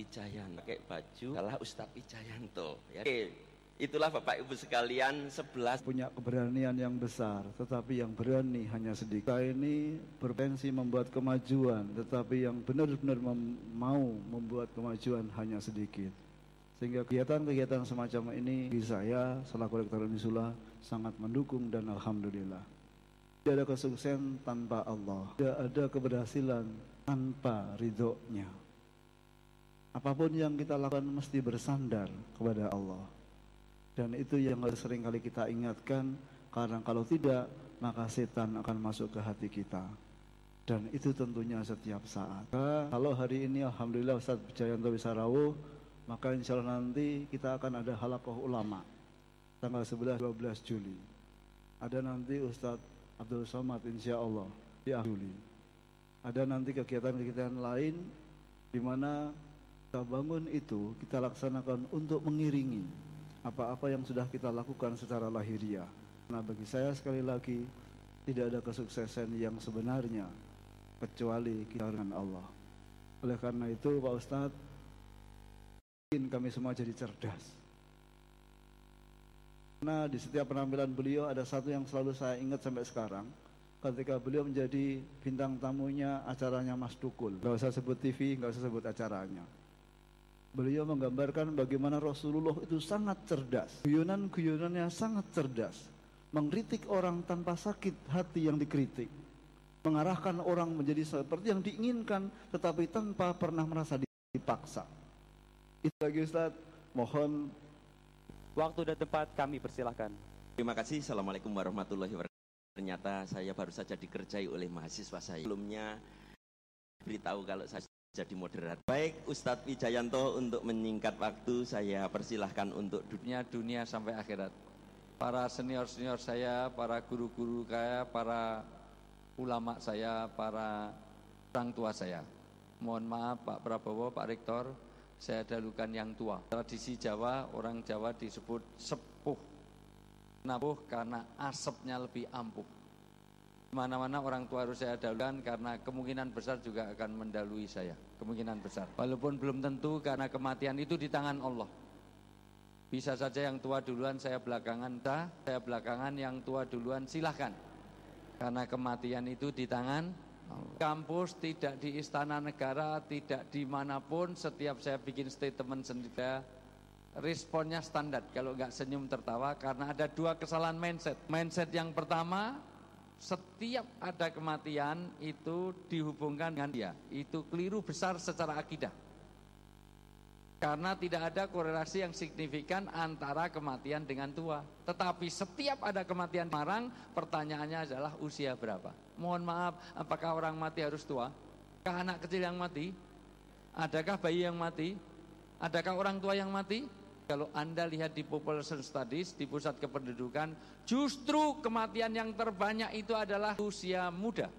Wijayanto, pakai baju adalah Ustadz Wijayanto ya. Oke. Itulah Bapak Ibu sekalian 11 punya keberanian yang besar, tetapi yang berani hanya sedikit. Kita ini berpotensi membuat kemajuan, tetapi yang benar-benar mau membuat kemajuan hanya sedikit. Sehingga kegiatan-kegiatan semacam ini saya selaku Rektor Unisula sangat mendukung dan alhamdulillah. Tidak ada kesuksesan tanpa Allah, tidak ada keberhasilan tanpa ridhonya. Apapun yang kita lakukan mesti bersandar kepada Allah. Dan itu yang sering kali kita ingatkan, karena kalau tidak maka setan akan masuk ke hati kita. Dan itu tentunya setiap saat. Kalau hari ini alhamdulillah Ustadz Wijayanto bisa rawuh, maka insya Allah nanti kita akan ada halaqah ulama tanggal 11-12 Juli. Ada nanti Ustadz Abdul Somad insya Allah di Juli. Ada nanti kegiatan-kegiatan lain di mana kita bangun itu kita laksanakan untuk mengiringi apa-apa yang sudah kita lakukan secara lahiriah. Nah, bagi saya sekali lagi tidak ada kesuksesan yang sebenarnya kecuali kita dengan Allah. Oleh karena itu Pak Ustadz, ingin kami semua jadi cerdas. Karena di setiap penampilan beliau ada satu yang selalu saya ingat sampai sekarang, ketika beliau menjadi bintang tamunya acaranya Mas Tukul. Gak usah sebut TV, gak usah sebut acaranya. Beliau menggambarkan bagaimana Rasulullah itu sangat cerdas. Guyonan-guyonannya sangat cerdas. Mengkritik orang tanpa sakit hati yang dikritik. Mengarahkan orang menjadi seperti yang diinginkan, tetapi tanpa pernah merasa dipaksa. Itu lagi Ustaz, mohon. Waktu dan tempat kami persilahkan. Terima kasih. Assalamualaikum warahmatullahi wabarakatuh. Ternyata saya baru saja dikerjai oleh mahasiswa saya. Sebelumnya beritahu kalau saya jadi moderator. Baik, Ustadz Wijayanto, untuk menyingkat waktu saya persilahkan untuk dunia sampai akhirat. Para senior-senior saya, para guru-guru saya, para ulama saya, para orang tua saya. Mohon maaf Pak Prabowo, Pak Rektor, saya dahulukan yang tua. Tradisi Jawa, orang Jawa disebut sepuh. Nabuh karena asapnya lebih ampuh. Mana-mana orang tua harus saya dahulukan karena kemungkinan besar juga akan mendahului saya. Kemungkinan besar. Walaupun belum tentu, karena kematian itu di tangan Allah. Bisa saja yang tua duluan, saya belakangan. Saya belakangan, yang tua duluan silahkan. Karena kematian itu di tangan Allah. Kampus, tidak di istana negara, tidak dimanapun. Setiap saya bikin statement sendiri, responnya standar. Kalau nggak senyum tertawa, karena ada dua kesalahan mindset. Mindset yang pertama, setiap ada kematian itu dihubungkan dengan dia. Itu keliru besar secara akidah. Karena tidak ada korelasi yang signifikan antara kematian dengan tua. Tetapi setiap ada kematian marang, pertanyaannya adalah usia berapa. Mohon maaf, apakah orang mati harus tua? Apakah anak kecil yang mati? Adakah bayi yang mati? Adakah orang tua yang mati? Kalau Anda lihat di population studies, di pusat kependudukan, justru kematian yang terbanyak itu adalah usia muda.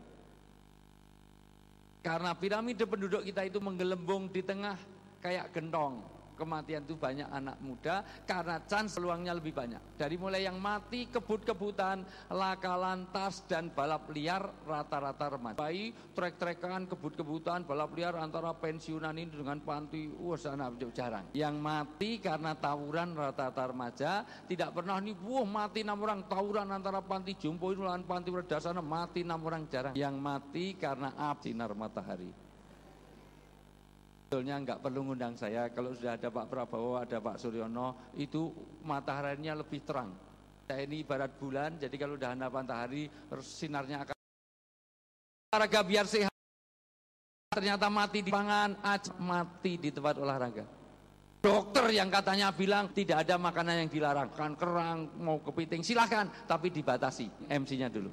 Karena piramida penduduk kita itu menggelembung di tengah kayak gentong. Kematian itu banyak anak muda karena chance peluangnya lebih banyak. Dari mulai yang mati kebut-kebutan, laka lantas dan balap liar rata-rata remaja. Bayi trek-trekan, kebut-kebutan, balap liar antara pensiunan ini dengan panti, sana jarang. Yang mati karena tawuran rata-rata remaja, tidak pernah nih, mati 6 orang tawuran antara panti jompo ini lawan panti Wedasana, mati 6 orang jarang. Yang mati karena api sinar matahari. Sebetulnya nggak perlu ngundang saya, kalau sudah ada Pak Prabowo, ada Pak Suryono, itu mataharinya lebih terang. Saya ini ibarat bulan, jadi kalau udah ada matahari, sinarnya akan olahraga biar sehat. Ternyata mati di pangan, mati di tempat olahraga. Dokter yang katanya bilang tidak ada makanan yang dilarang, kan kerang, mau kepiting, silahkan, tapi dibatasi. MC-nya dulu.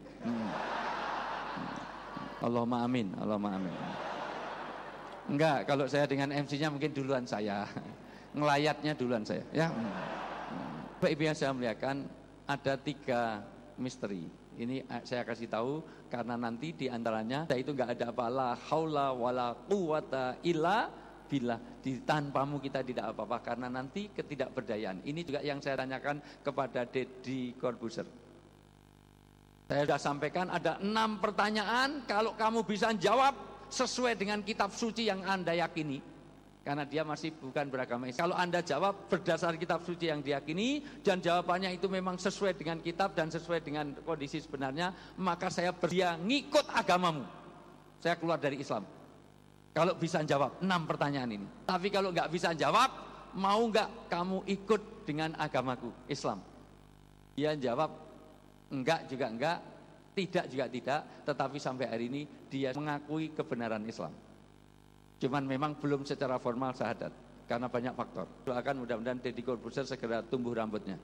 Allahumma amin, Allahumma amin. Enggak, kalau saya dengan MC-nya mungkin duluan saya, ngelayatnya duluan saya, ya. Baik, biasa melihatkan ada 3 misteri. Ini saya kasih tahu karena nanti diantaranya itu enggak ada apa, la haula wala quwata illa billah. Tanpamu kita tidak apa-apa karena nanti ketidakberdayaan. Ini juga yang saya tanyakan kepada Deddy Corbuzier. Saya sudah sampaikan ada 6 pertanyaan, kalau kamu bisa jawab sesuai dengan kitab suci yang Anda yakini, karena dia masih bukan beragama Islam. Kalau Anda jawab berdasar kitab suci yang diyakini dan jawabannya itu memang sesuai dengan kitab dan sesuai dengan kondisi sebenarnya, maka saya bersedia ngikut agamamu. Saya keluar dari Islam. Kalau bisa jawab 6 pertanyaan ini. Tapi kalau nggak bisa jawab, mau nggak kamu ikut dengan agamaku Islam? Dia jawab enggak juga enggak, tidak juga tidak, tetapi sampai hari ini dia mengakui kebenaran Islam. Cuman memang belum secara formal syahadat karena banyak faktor. Doakan mudah-mudahan Deddy Corbuzier segera tumbuh rambutnya.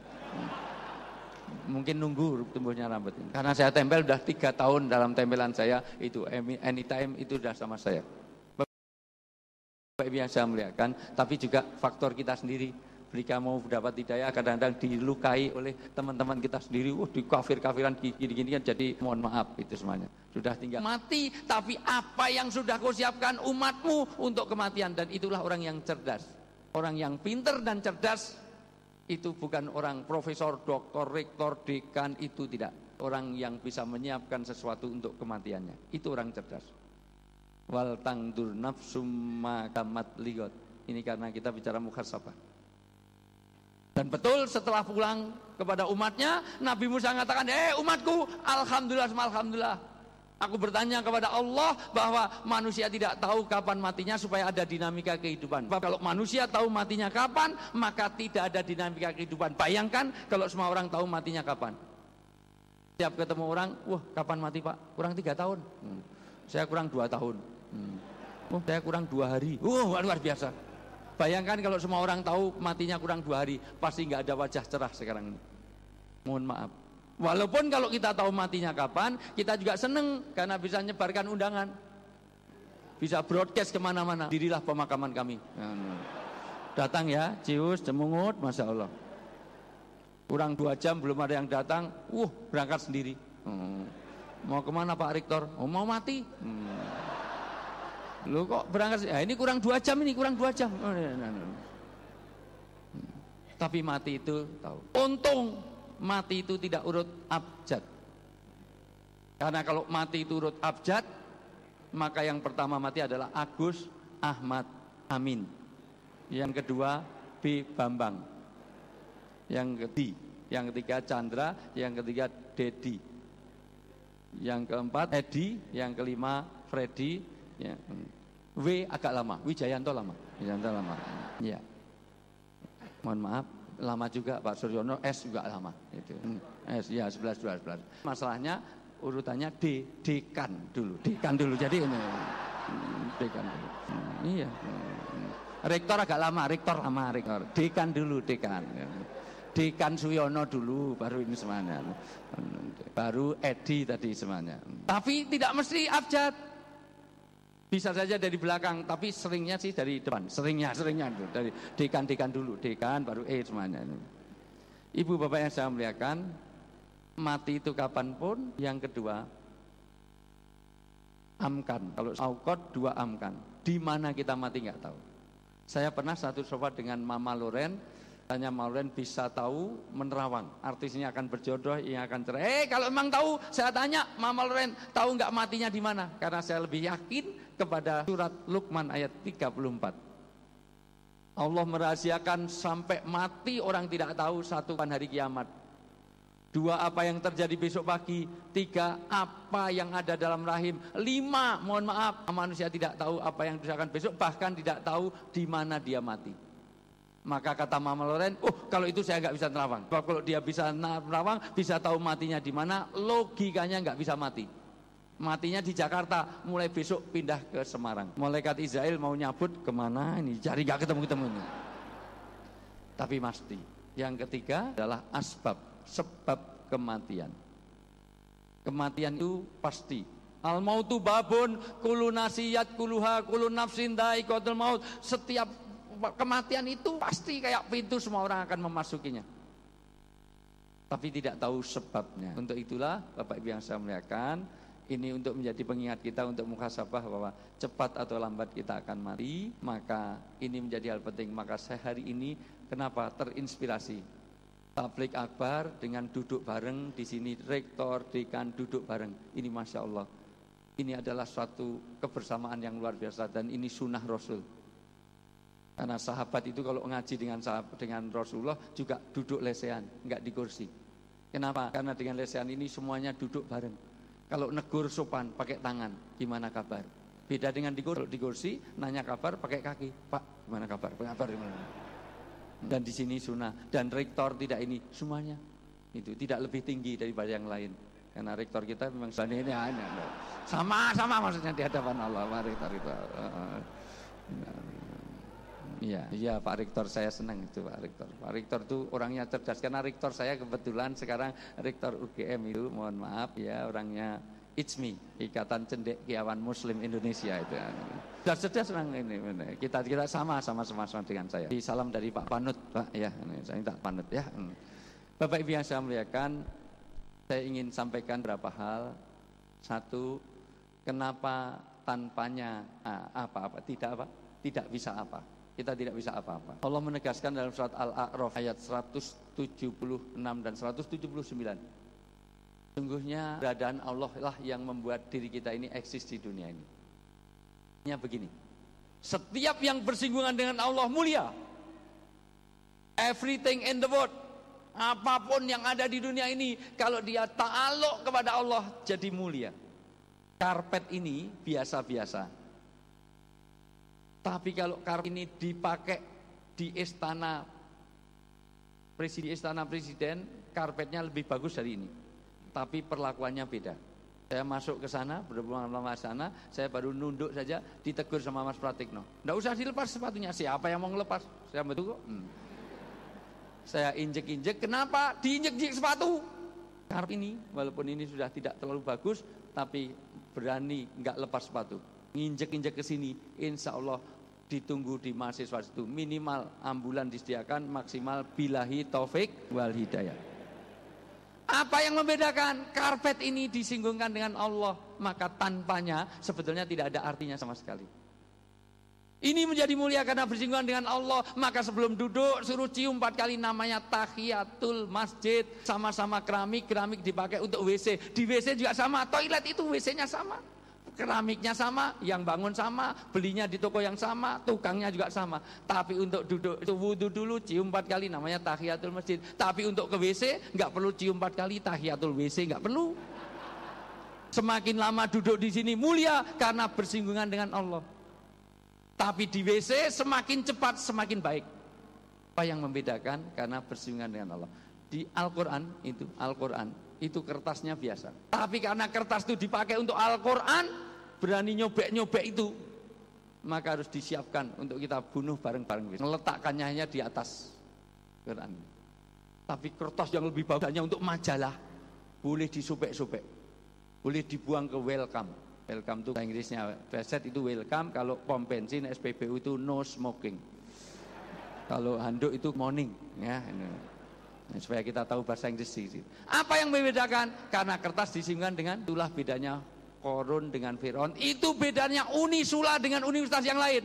Mungkin nunggu tumbuhnya rambut ini. Karena saya tempel udah 3 tahun dalam tempelan saya itu anytime itu udah sama saya. Bapak Ibu yang saya muliakan, tapi juga faktor kita sendiri. Jika mau dapat hidayah kadang-kadang dilukai oleh teman-teman kita sendiri, di kafir-kafiran gini-gini kan, jadi mohon maaf itu semuanya. Sudah tinggal mati, tapi apa yang sudah kau siapkan umatmu untuk kematian, dan itulah orang yang cerdas. Orang yang pinter dan cerdas itu bukan orang profesor, doktor, rektor, dekan, itu tidak. Orang yang bisa menyiapkan sesuatu untuk kematiannya, itu orang cerdas. Wal tangdur nafsum ma kamat ligot. Ini karena kita bicara muhasabah. Dan betul setelah pulang kepada umatnya, Nabi Musa mengatakan, umatku, alhamdulillah. Aku bertanya kepada Allah bahwa manusia tidak tahu kapan matinya supaya ada dinamika kehidupan. Kalau manusia tahu matinya kapan, maka tidak ada dinamika kehidupan. Bayangkan kalau semua orang tahu matinya kapan. Setiap ketemu orang, kapan mati Pak? Kurang 3 tahun. Saya kurang 2 tahun. Saya kurang 2 hari. Luar biasa. Bayangkan kalau semua orang tahu matinya kurang 2 hari, pasti nggak ada wajah cerah sekarang ini. Mohon maaf. Walaupun kalau kita tahu matinya kapan, kita juga seneng karena bisa menyebarkan undangan, bisa broadcast kemana-mana. Dirilah pemakaman kami. Datang ya, Cius, Cemungut, Masya Allah. Kurang 2 jam belum ada yang datang, berangkat sendiri. Mau kemana Pak Rektor? Mau mati. Lu kok berangkat? Ini kurang 2 jam, ini kurang 2 jam. Tapi mati itu tahu. Untung mati itu tidak urut abjad. Karena kalau mati itu urut abjad, maka yang pertama mati adalah Agus Ahmad Amin. Yang kedua B. Bambang. Yang ketiga Chandra, yang ketiga Dedi. Yang keempat Edi, yang kelima Freddy. Ya. W agak lama, Wijayanto lama. Ya. Mohon maaf, lama juga Pak Suryono, S juga lama. Itu. S ya 11. Masalahnya urutannya dekan dulu. Jadi ini dekan dulu. Iya. Rektor agak lama, rektor. Dekan dulu. Dekan Suyono dulu, baru ini semuanya. Baru Edi tadi semuanya. Tapi tidak mesti abjad. Bisa saja dari belakang, tapi seringnya sih dari depan. Seringnya dari dekan dulu, dekan baru semuanya. Ibu bapak yang saya muliakan, mati itu kapanpun. Yang kedua, amkan. Kalau aukot 2 amkan. Di mana kita mati nggak tahu. Saya pernah satu sofa dengan Mama Loren. Tanya Mama Loren, bisa tahu menerawang, artisnya akan berjodoh, yang akan cerai. Kalau memang tahu, saya tanya Mama Loren, tahu nggak matinya di mana? Karena saya lebih yakin kepada surat Luqman ayat 34. Allah merahasiakan sampai mati orang tidak tahu. 1, hari kiamat. 2, apa yang terjadi besok pagi. 3, apa yang ada dalam rahim. 5, mohon maaf, manusia tidak tahu apa yang akan besok, bahkan tidak tahu di mana dia mati. Maka kata Mama Loren, kalau itu saya nggak bisa nerawang. Kalau dia bisa nerawang, bisa tahu matinya di mana, logikanya nggak bisa mati. Matinya di Jakarta, mulai besok pindah ke Semarang. Malaikat Israel mau nyabut kemana ini, cari nggak ketemu ini. Tapi pasti. Yang ketiga adalah sebab kematian. Kematian itu pasti. Al mautu babun, kullu nasiyat kulluha, kullu nafsin dha'iqatul maut. Setiap kematian itu pasti kayak pintu, semua orang akan memasukinya. Tapi tidak tahu sebabnya. Untuk itulah Bapak Ibu yang saya muliakan, ini untuk menjadi pengingat kita untuk muhasabah bahwa cepat atau lambat kita akan mati. Maka ini menjadi hal penting. Maka saya hari ini kenapa terinspirasi tabligh akbar dengan duduk bareng di sini, rektor, dekan duduk bareng. Ini Masya Allah. Ini adalah suatu kebersamaan yang luar biasa dan ini sunnah Rasul. Karena sahabat itu kalau ngaji dengan Rasulullah juga duduk lesehan, enggak di kursi. Kenapa? Karena dengan lesehan ini semuanya duduk bareng. Kalau negur sopan pakai tangan, gimana kabar? Beda dengan di kursi, nanya kabar pakai kaki. Pak, gimana kabar? Kabar gimana? Dan di sini sunnah. Dan rektor tidak ini, semuanya itu tidak lebih tinggi daripada yang lain. Karena rektor kita memang ini hanya sama maksudnya di hadapan Allah, Pak Rektor itu. Iya Pak Rektor, saya senang itu Pak Rektor. Pak Rektor itu orangnya cerdas, karena rektor saya kebetulan sekarang rektor UGM itu, mohon maaf ya, orangnya ICMI, Ikatan Cendekiawan Muslim Indonesia itu. Cerdas orang ini. Kita sama dengan saya. Salam dari Pak Panut, Pak ya. Saya minta Panut ya. Bapak Ibu yang saya muliakan, saya ingin sampaikan beberapa hal. Satu, kenapa tanpanya tidak bisa apa? Kita tidak bisa apa-apa. Allah menegaskan dalam surat Al-A'raf ayat 176 dan 179. Sungguhnya keberadaan Allah lah yang membuat diri kita ini eksis di dunia ini. Begini, setiap yang bersinggungan dengan Allah mulia. Everything in the world, apapun yang ada di dunia ini, kalau dia ta'aluk kepada Allah jadi mulia. Karpet ini biasa-biasa. Tapi kalau karpet ini dipakai di istana presiden, karpetnya lebih bagus dari ini. Tapi perlakuannya beda. Saya masuk ke sana, berhubungan sama sana, saya baru nunduk saja, ditegur sama Mas Pratikno. Nggak usah dilepas sepatunya, siapa yang mau ngelepas? Saya betul kok. Saya injek-injek, kenapa diinjek-injek sepatu? Karpet ini, walaupun ini sudah tidak terlalu bagus, tapi berani nggak lepas sepatu. Nginjek-injek ke sini, insya Allah ditunggu di mahasiswa itu. Minimal ambulan disediakan, maksimal billahi taufik wal hidayah. Apa yang membedakan? Karpet ini disinggungkan dengan Allah, maka tanpanya sebetulnya tidak ada artinya sama sekali. Ini menjadi mulia karena bersinggungan dengan Allah. Maka sebelum duduk suruh cium 4 kali, namanya tahiyatul masjid. Sama-sama keramik dipakai untuk WC. Di WC juga sama, toilet itu WC-nya sama. Keramiknya sama, yang bangun sama, belinya di toko yang sama, tukangnya juga sama. Tapi untuk duduk itu wudu dulu, cium 4 kali, namanya tahiyatul masjid. Tapi untuk ke WC nggak perlu cium 4 kali, tahiyatul WC nggak perlu. Semakin lama duduk di sini mulia karena bersinggungan dengan Allah. Tapi di WC semakin cepat semakin baik. Apa yang membedakan? Karena bersinggungan dengan Allah. Di Al-Quran itu kertasnya biasa. Tapi karena kertas itu dipakai untuk Al-Quran, berani nyobek-nyobek itu, maka harus disiapkan untuk kita bunuh bareng-bareng. Meletakkannya hanya di atas Quran. Tapi kertas yang lebih bagus hanya untuk majalah, boleh disobek-sobek, boleh dibuang ke welcome. Welcome itu Inggrisnya, Beset itu welcome. Kalau pom bensin SPBU itu no smoking. Kalau handuk itu morning, ya. Supaya kita tahu bahasa Inggris. Apa yang membedakan? Karena kertas disinggungkan dengan, itulah bedanya Korun dengan Fir'aun. Itu bedanya Unisula dengan universitas yang lain.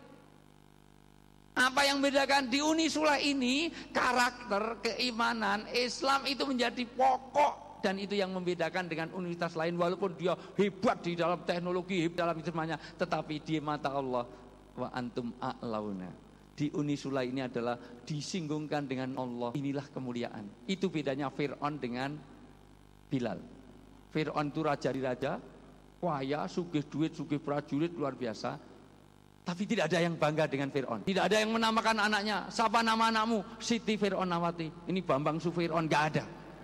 Apa yang membedakan? Di Unisula ini karakter, keimanan, Islam itu menjadi pokok. Dan itu yang membedakan dengan universitas lain. Walaupun dia hebat di dalam teknologi, hebat dalam semuanya, tetapi di mata Allah, wa antum a'launa. Di Unisula ini adalah disinggungkan dengan Allah. Inilah kemuliaan. Itu bedanya Fir'aun dengan Bilal. Fir'aun itu raja di raja, kaya, sugih duit, sugih prajurit, luar biasa. Tapi tidak ada yang bangga dengan Fir'aun. Tidak ada yang menamakan anaknya, siapa nama anakmu? Siti Fir'aun Nawati. Ini Bambang Sufir'aun, gak ada.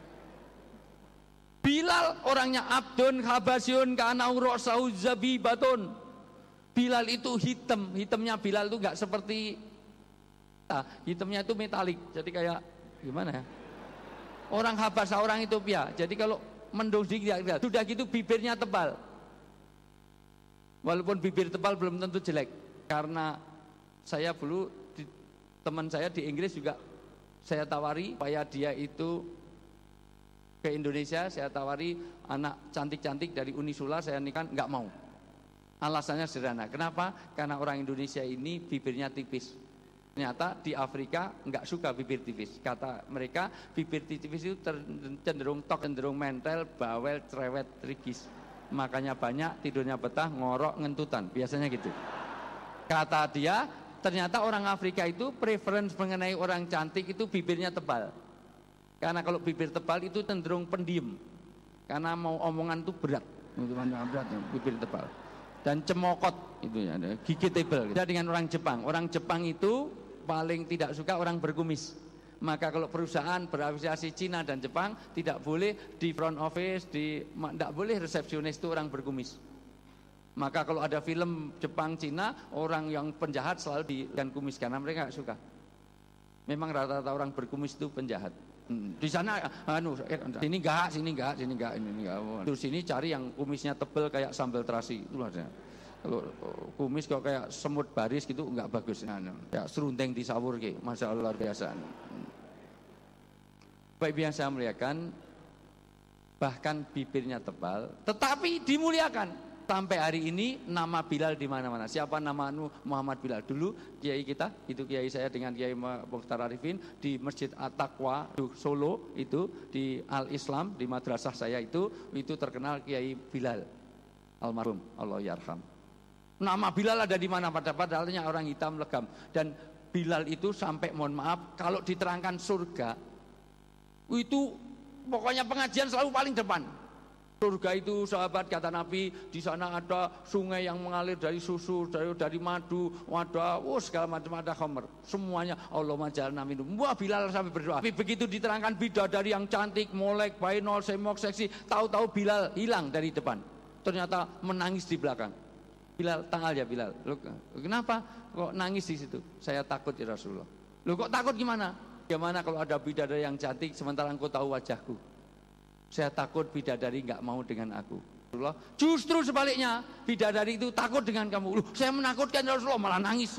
Bilal orangnya abdun habasyun kanau ra'sahu zabibatun. Bilal itu hitamnya Bilal itu gak seperti hitamnya itu metalik, jadi kayak gimana ya? Orang Habasah, orang Ethiopia. Jadi kalau mendung sedikit, sudah gitu bibirnya tebal. Walaupun bibir tebal belum tentu jelek. Karena saya dulu teman saya di Inggris juga saya tawari supaya dia itu ke Indonesia, saya tawari anak cantik-cantik dari Unisula, saya nikah, nggak mau. Alasannya sederhana. Kenapa? Karena orang Indonesia ini bibirnya tipis. Ternyata di Afrika nggak suka bibir tipis. Kata mereka bibir tipis itu cenderung mentel, bawel, cerewet, rigis. Makanya banyak tidurnya betah, ngorok, ngentutan. Biasanya gitu. Kata dia ternyata orang Afrika itu preference mengenai orang cantik itu bibirnya tebal. Karena kalau bibir tebal itu cenderung pendiam. Karena mau omongan itu berat. Berat bibir tebal. Dan cemokot itu ya, gigi tebal. Beda dengan orang Jepang. Orang Jepang itu paling tidak suka orang berkumis. Maka kalau perusahaan berafiliasi Cina dan Jepang tidak boleh di front office, tidak boleh resepsionis itu orang berkumis. Maka kalau ada film Jepang Cina, orang yang penjahat selalu dengan kumis karena mereka nggak suka. Memang rata-rata orang berkumis itu penjahat. Di sana sini enggak. Terus sini cari yang kumisnya tebal kayak sambal terasi. Itu aja. Kalau kumis kok kayak semut baris gitu enggak bagus. Kayak serundeng disawur gitu. Masya Allah luar biasa. Baik yang saya muliakan, bahkan bibirnya tebal, tetapi dimuliakan. Sampai hari ini nama Bilal di mana-mana. Siapa nama Muhammad Bilal? Dulu kiai kita, itu kiai saya dengan Kiai Mukhtar Arifin di Masjid At-Taqwa Solo itu di Al-Islam di madrasah saya itu terkenal Kiai Bilal almarhum Allah yarham. Nama Bilal ada di mana? Padahalnya orang hitam legam. Dan Bilal itu sampai mohon maaf kalau diterangkan surga itu pokoknya pengajian selalu paling depan. Surga itu sahabat kata Nabi, di sana ada sungai yang mengalir dari susu, dari madu, ada segala macam, ada khamr. Semuanya Allahumma jalna minhum. Wah, Bilal sampai berdoa. Tapi begitu diterangkan bidadari yang cantik, molek, bainol, semok, seksi, tahu-tahu Bilal hilang dari depan. Ternyata menangis di belakang. Bilal, tanggal ya Bilal. Loh, kenapa kok nangis di situ? Saya takut ya Rasulullah. Loh kok takut gimana? Gimana kalau ada bidadari yang cantik sementara engkau tahu wajahku? Saya takut bidadari nggak mau dengan aku. Rasulullah, justru sebaliknya bidadari itu takut dengan kamu. Loh, saya menakutkan Rasulullah malah nangis.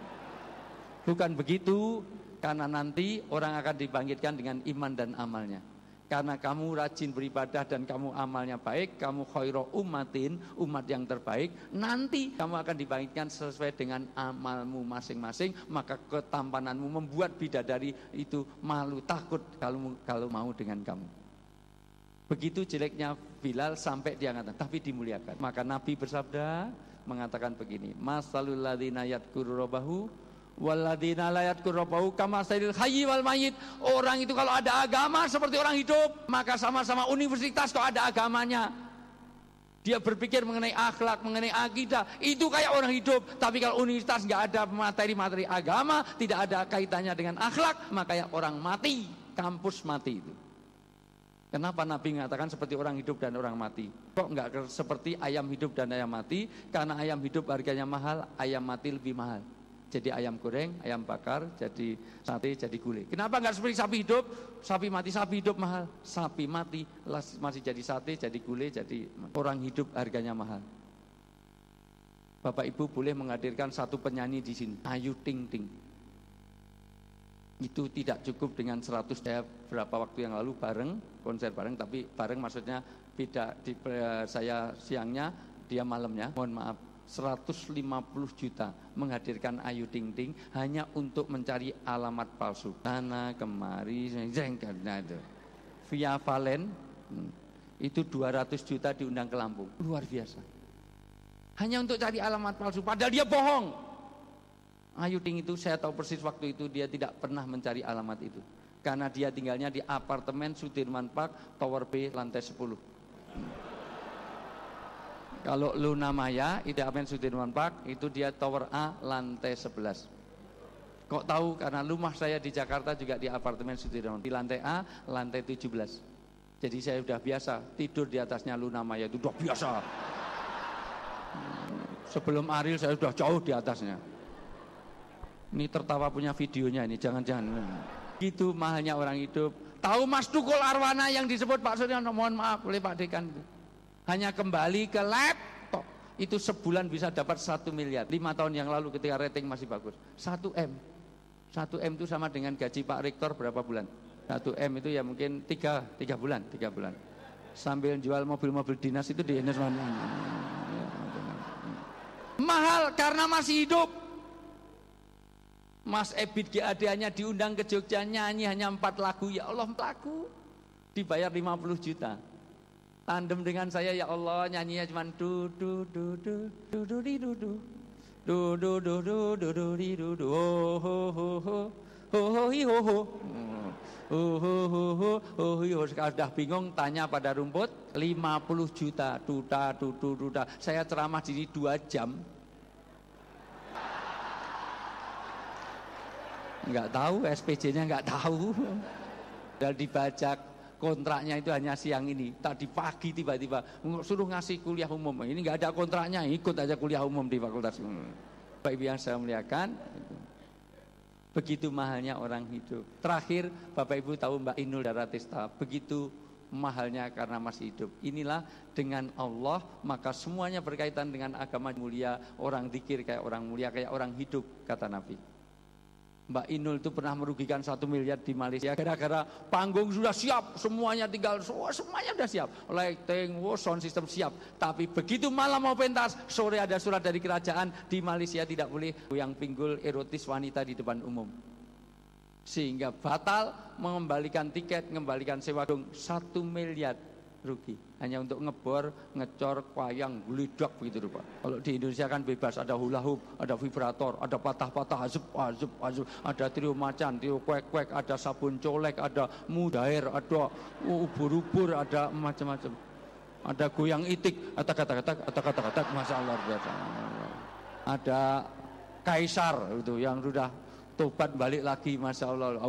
Bukan begitu, karena nanti orang akan dibangkitkan dengan iman dan amalnya. Karena kamu rajin beribadah dan kamu amalnya baik, kamu khairu ummatin, umat yang terbaik, nanti kamu akan dibangkitkan sesuai dengan amalmu masing-masing, maka ketampananmu membuat bidadari itu malu, takut kalau mau dengan kamu. Begitu jeleknya Bilal sampai dia mengatakan, tapi dimuliakan. Maka Nabi bersabda mengatakan begini, masalul ladzina yadhkuru rabbahu walladzina la yadhkuru rabbahu kamasalil hayyi wal mayyit. Orang itu kalau ada agama seperti orang hidup, maka sama-sama universitas kalau ada agamanya. Dia berpikir mengenai akhlak, mengenai akidah, itu kayak orang hidup. Tapi kalau universitas nggak ada materi-materi agama, tidak ada kaitannya dengan akhlak, maka kayak orang mati, kampus mati itu. Kenapa Nabi mengatakan seperti orang hidup dan orang mati? Kok nggak seperti ayam hidup dan ayam mati? Karena ayam hidup harganya mahal, ayam mati lebih mahal. Jadi ayam goreng, ayam bakar, jadi sate, jadi gulai. Kenapa nggak seperti sapi hidup? Sapi mati, sapi hidup mahal. Sapi mati masih jadi sate, jadi gulai, jadi orang hidup harganya mahal. Bapak Ibu boleh menghadirkan satu penyanyi di sini, Ayu Ting Ting. Itu tidak cukup dengan 100. Saya berapa waktu yang lalu konser bareng, tapi bareng maksudnya beda. Saya siangnya, dia malamnya. Mohon maaf. 150 juta menghadirkan Ayu Ting Ting hanya untuk mencari alamat palsu. Sana kemari, itu. Via Valen itu 200 juta diundang ke Lampung. Luar biasa. Hanya untuk cari alamat palsu, padahal dia bohong. Ayu Ting itu saya tahu persis waktu itu dia tidak pernah mencari alamat itu. Karena dia tinggalnya di apartemen Sudirman Park, Tower B, lantai 10. Kalau Luna Maya, itu apartemen Sudirman Park, itu dia Tower A, lantai 11. Kok tahu? Karena rumah saya di Jakarta juga di apartemen Sudirman, di lantai A, lantai 17. Jadi saya sudah biasa tidur di atasnya Luna Maya, itu sudah biasa. Sebelum Ariel saya sudah jauh di atasnya. Ini tertawa punya videonya ini, jangan-jangan. Gitu mahalnya orang hidup. Tahu Mas Tukul Arwana yang disebut Pak Suryono, mohon maaf oleh Pak Dekan itu. Hanya kembali ke laptop itu sebulan bisa dapat 1 miliar. 5 tahun yang lalu ketika rating masih bagus 1 M itu sama dengan gaji Pak Rektor berapa bulan. 1 M itu ya mungkin 3 bulan sambil jual mobil-mobil dinas itu di Indonesia. Mahal karena masih hidup. Mas Ebit GAD-nya diundang ke Jogja nyanyi hanya 4 lagu. Ya Allah, 4 lagu dibayar 50 juta. Tandem dengan saya, ya Allah, nyanyinya cuma du du du du du du du du du do do do do do do di do do ho ho ho ho ho ho hi ho ho ho ho ho ho ho hi ho. Sekarang sudah bingung tanya pada rumput 50 juta duta dudu duda. Saya ceramah di sini 2 jam. Enggak tahu, SPJ-nya enggak tahu. Dan dibajak kontraknya itu hanya siang ini. Tadi pagi tiba-tiba suruh ngasih kuliah umum. Ini enggak ada kontraknya, ikut aja kuliah umum di fakultas. Bapak Ibu yang saya muliakan, begitu mahalnya orang hidup. Terakhir, Bapak Ibu tahu Mbak Inul Daratista, begitu mahalnya karena masih hidup. Inilah dengan Allah, maka semuanya berkaitan dengan agama mulia. Orang zikir kayak orang mulia, kayak orang hidup, kata Nabi. Mbak Inul itu pernah merugikan 1 miliar di Malaysia gara-gara panggung sudah siap, semuanya tinggal, semuanya sudah siap, lighting, sound system siap, tapi begitu malam mau pentas, sore ada surat dari kerajaan di Malaysia tidak boleh yang pinggul erotis wanita di depan umum, sehingga batal mengembalikan tiket, mengembalikan sewa gedung 1 miliar rugi hanya untuk ngebor, ngecor, wayang, gelidak begitu Pak. Kalau di Indonesia kan bebas, ada hula hoop, ada vibrator, ada patah-patah, azub, ada trio macan, trio kwek-kwek, ada sabun colek, ada mudair, ada ubur-ubur, ada macam-macam. Ada goyang itik, atak-atak, Masya Allah biasa. Ada kaisar itu yang sudah tobat balik lagi, Masya Allah.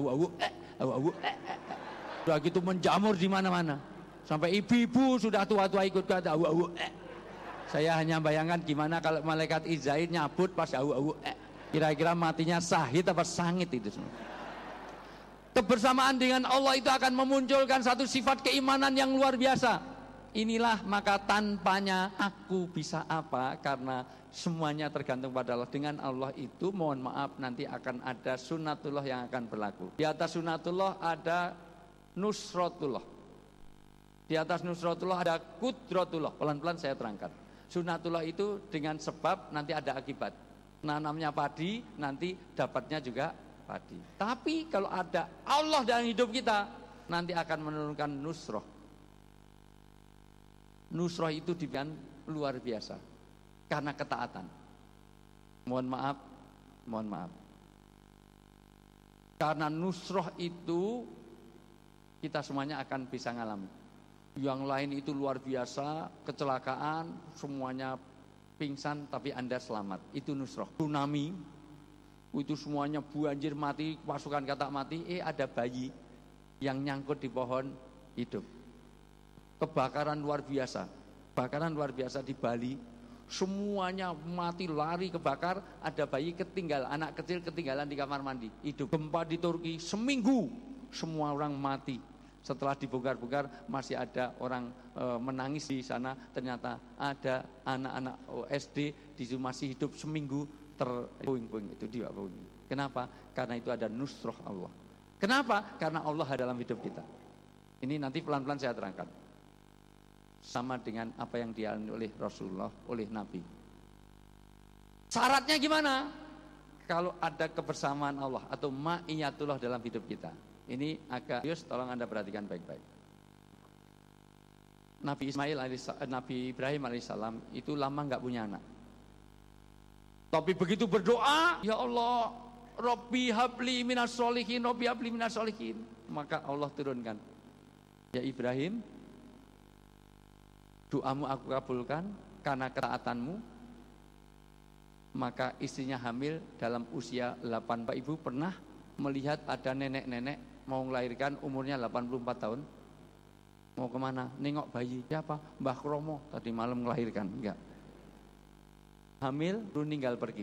Sudah gitu menjamur di mana-mana. Sampai ibu-ibu sudah tua-tua ikut kata Saya hanya bayangkan gimana kalau malaikat Israil nyabut pas kira-kira matinya sahid apa sangit itu semua. Kebersamaan dengan Allah itu akan memunculkan satu sifat keimanan yang luar biasa. Inilah maka tanpanya aku bisa apa, karena semuanya tergantung pada Allah. Dengan Allah itu mohon maaf nanti akan ada sunnatullah yang akan berlaku. Di atas sunnatullah ada nusratullah. Di atas nusratullah ada kudratullah. Pelan-pelan saya terangkan. Sunnatullah itu dengan sebab nanti ada akibat. Nanamnya padi, nanti dapatnya juga padi. Tapi kalau ada Allah dalam hidup kita, nanti akan menurunkan nusrah. Nusrah itu diberikan luar biasa karena ketaatan. Mohon maaf. Karena nusrah itu kita semuanya akan bisa ngalami. Yang lain itu luar biasa, kecelakaan, semuanya pingsan, tapi Anda selamat. Itu nusrah. Tsunami, itu semuanya banjir mati, pasukan katak mati, ada bayi yang nyangkut di pohon hidup. Kebakaran luar biasa di Bali, semuanya mati, lari kebakar, ada bayi ketinggalan, anak kecil ketinggalan di kamar mandi, hidup. Gempa di Turki, seminggu, semua orang mati. Setelah dibongkar-bongkar masih ada orang menangis di sana, ternyata ada anak-anak SD di situ masih hidup, seminggu terpuing-puing itu dia. Kenapa? Karena itu ada nusrah Allah. Kenapa? Karena Allah dalam hidup kita. Ini nanti pelan-pelan saya terangkan. Sama dengan apa yang dialami oleh Rasulullah, oleh Nabi. Syaratnya gimana? Kalau ada kebersamaan Allah atau ma'iyatullah dalam hidup kita. Ini agak serius, tolong Anda perhatikan baik-baik. Nabi Ibrahim alaihissalam itu lama nggak punya anak. Tapi begitu berdoa, ya Allah, Rabbi habli minas sholihin, Rabbi habli minas sholihin. Maka Allah turunkan, ya Ibrahim, doamu aku kabulkan karena ketaatanmu. Maka istrinya hamil dalam usia 8. Pak Ibu pernah melihat ada nenek-nenek mau melahirkan umurnya 84 tahun, mau kemana? Nengok bayi. Siapa? Mbah Kromo tadi malam melahirkan. Enggak. Hamil, lalu ninggal pergi.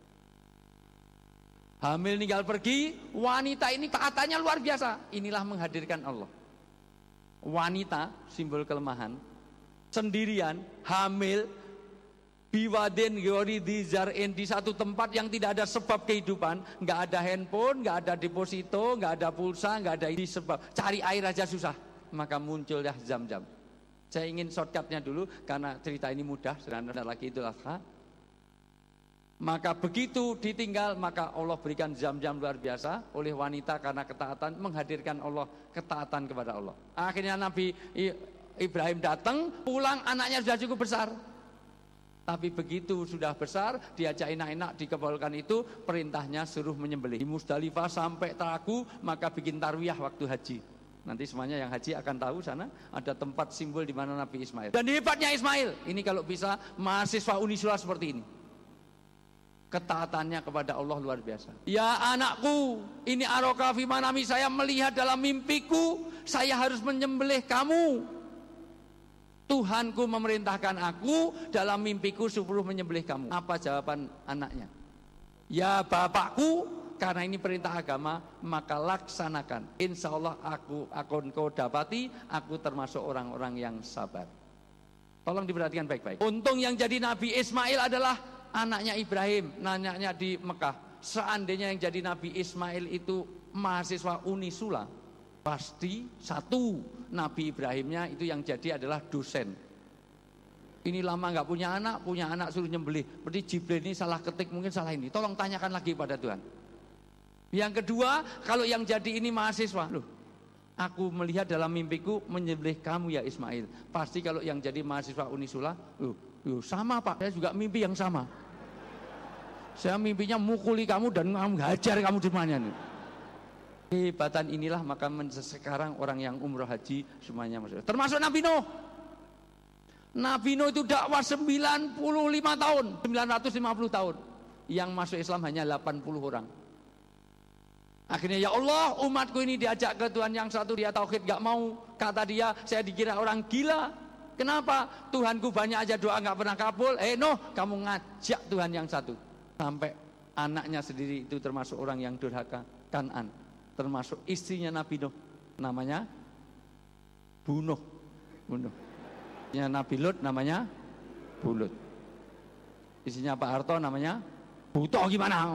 Hamil ninggal pergi, wanita ini taatannya luar biasa. Inilah menghadirkan Allah. Wanita, simbol kelemahan, sendirian, hamil, biwadin gori dizarin, di satu tempat yang tidak ada sebab kehidupan, nggak ada handphone, nggak ada deposito, nggak ada pulsa, nggak ada ini sebab, cari air aja susah. Maka muncullah Zam-Zam. Saya ingin shortcutnya dulu karena cerita ini mudah, sebenarnya lagi Idul Adha. Maka begitu ditinggal, maka Allah berikan Zam-Zam luar biasa oleh wanita karena ketaatan, menghadirkan Allah, ketaatan kepada Allah. Akhirnya Nabi Ibrahim datang, pulang anaknya sudah cukup besar. Tapi begitu sudah besar, diajak enak-enak dikebolkan itu, perintahnya suruh menyembelih. Di Musdalifah sampai ragu, maka bikin tarwiyah waktu haji. Nanti semuanya yang haji akan tahu sana ada tempat simbol di mana Nabi Ismail. Dan hebatnya Ismail, ini kalau bisa mahasiswa Unisula seperti ini. Ketaatannya kepada Allah luar biasa. Ya anakku, ini aroka fi manami, saya melihat dalam mimpiku, saya harus menyembelih kamu. Tuhanku memerintahkan aku dalam mimpiku suruh menyembelih kamu. Apa jawaban anaknya? Ya bapakku, karena ini perintah agama, maka laksanakan. Insya Allah aku akan kau dapati, aku termasuk orang-orang yang sabar. Tolong diperhatikan baik-baik. Untung yang jadi Nabi Ismail adalah anaknya Ibrahim, anaknya di Mekah. Seandainya yang jadi Nabi Ismail itu mahasiswa Unisula, pasti satu Nabi Ibrahimnya itu yang jadi adalah dosen. Ini lama nggak punya anak suruh nyembelih. Berarti Jibril ini salah ketik, mungkin salah ini. Tolong tanyakan lagi pada Tuhan. Yang kedua, kalau yang jadi ini mahasiswa, loh, aku melihat dalam mimpiku menyembelih kamu ya Ismail. Pasti kalau yang jadi mahasiswa Unisula, loh, sama Pak, saya juga mimpi yang sama. Saya mimpinya mukuli kamu dan hajar kamu di mana nih. Kehebatan inilah maka sekarang orang yang umroh haji semuanya masuk. Termasuk Nabi Nuh. Nabi Nuh itu dakwah 95 tahun, 950 tahun. Yang masuk Islam hanya 80 orang. Akhirnya ya Allah, umatku ini diajak ke Tuhan yang satu, dia tauhid gak mau. Kata dia, saya dikira orang gila. Kenapa? Tuhanku banyak aja doa gak pernah kabul. Nuh, kamu ngajak Tuhan yang satu. Sampai anaknya sendiri itu termasuk orang yang durhaka, Kan'an. Termasuk istrinya Nabi Nuh, namanya Bunuh. Istrinya Nabi Lut namanya Bulut. Istrinya Pak Harto namanya Buto gimana?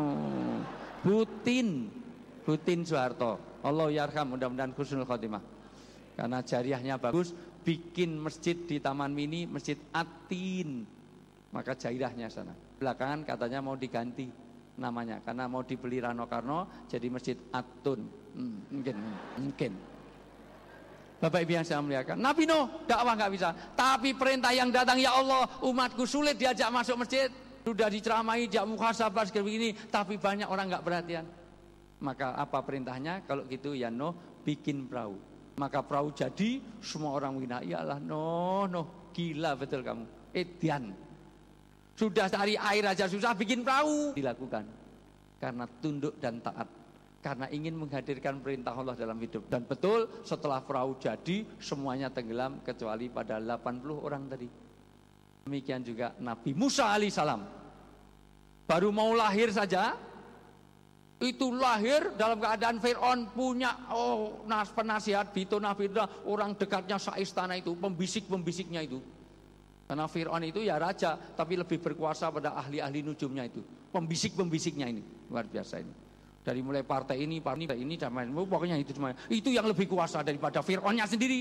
Butin Soeharto. Allah yarham, mudah-mudahan husnul khotimah. Karena jariahnya bagus, bikin masjid di Taman Mini, Masjid Atin. Maka jairahnya sana. Belakangan katanya mau diganti namanya karena mau dibeli Rano Karno jadi Masjid Atun. Mungkin. Bapak Ibu yang saya muliakan, Nabi Nuh dakwah nggak bisa, tapi perintah yang datang, ya Allah, umatku sulit diajak masuk masjid, sudah diceramai, diajak muhasabah seperti ini, tapi banyak orang nggak perhatian. Maka apa perintahnya? Kalau gitu ya Nuh, bikin perahu. Maka perahu jadi, semua orang menghina, ya Allah Nuh, gila betul kamu, edian. Sudah cari air aja susah, bikin perahu. Dilakukan karena tunduk dan taat, karena ingin menghadirkan perintah Allah dalam hidup. Dan betul setelah perahu jadi, semuanya tenggelam kecuali pada 80 orang tadi. Demikian juga Nabi Musa alaihissalam, baru mau lahir saja, itu lahir dalam keadaan Fir'aun punya penasihat, Nabi orang dekatnya seistana itu, pembisik-pembisiknya itu. Karena Fir'aun itu ya raja, tapi lebih berkuasa pada ahli-ahli nujumnya itu. Pembisik-pembisiknya ini, luar biasa ini. Dari mulai partai ini, pokoknya itu semuanya. Itu yang lebih kuasa daripada Fir'aunnya sendiri.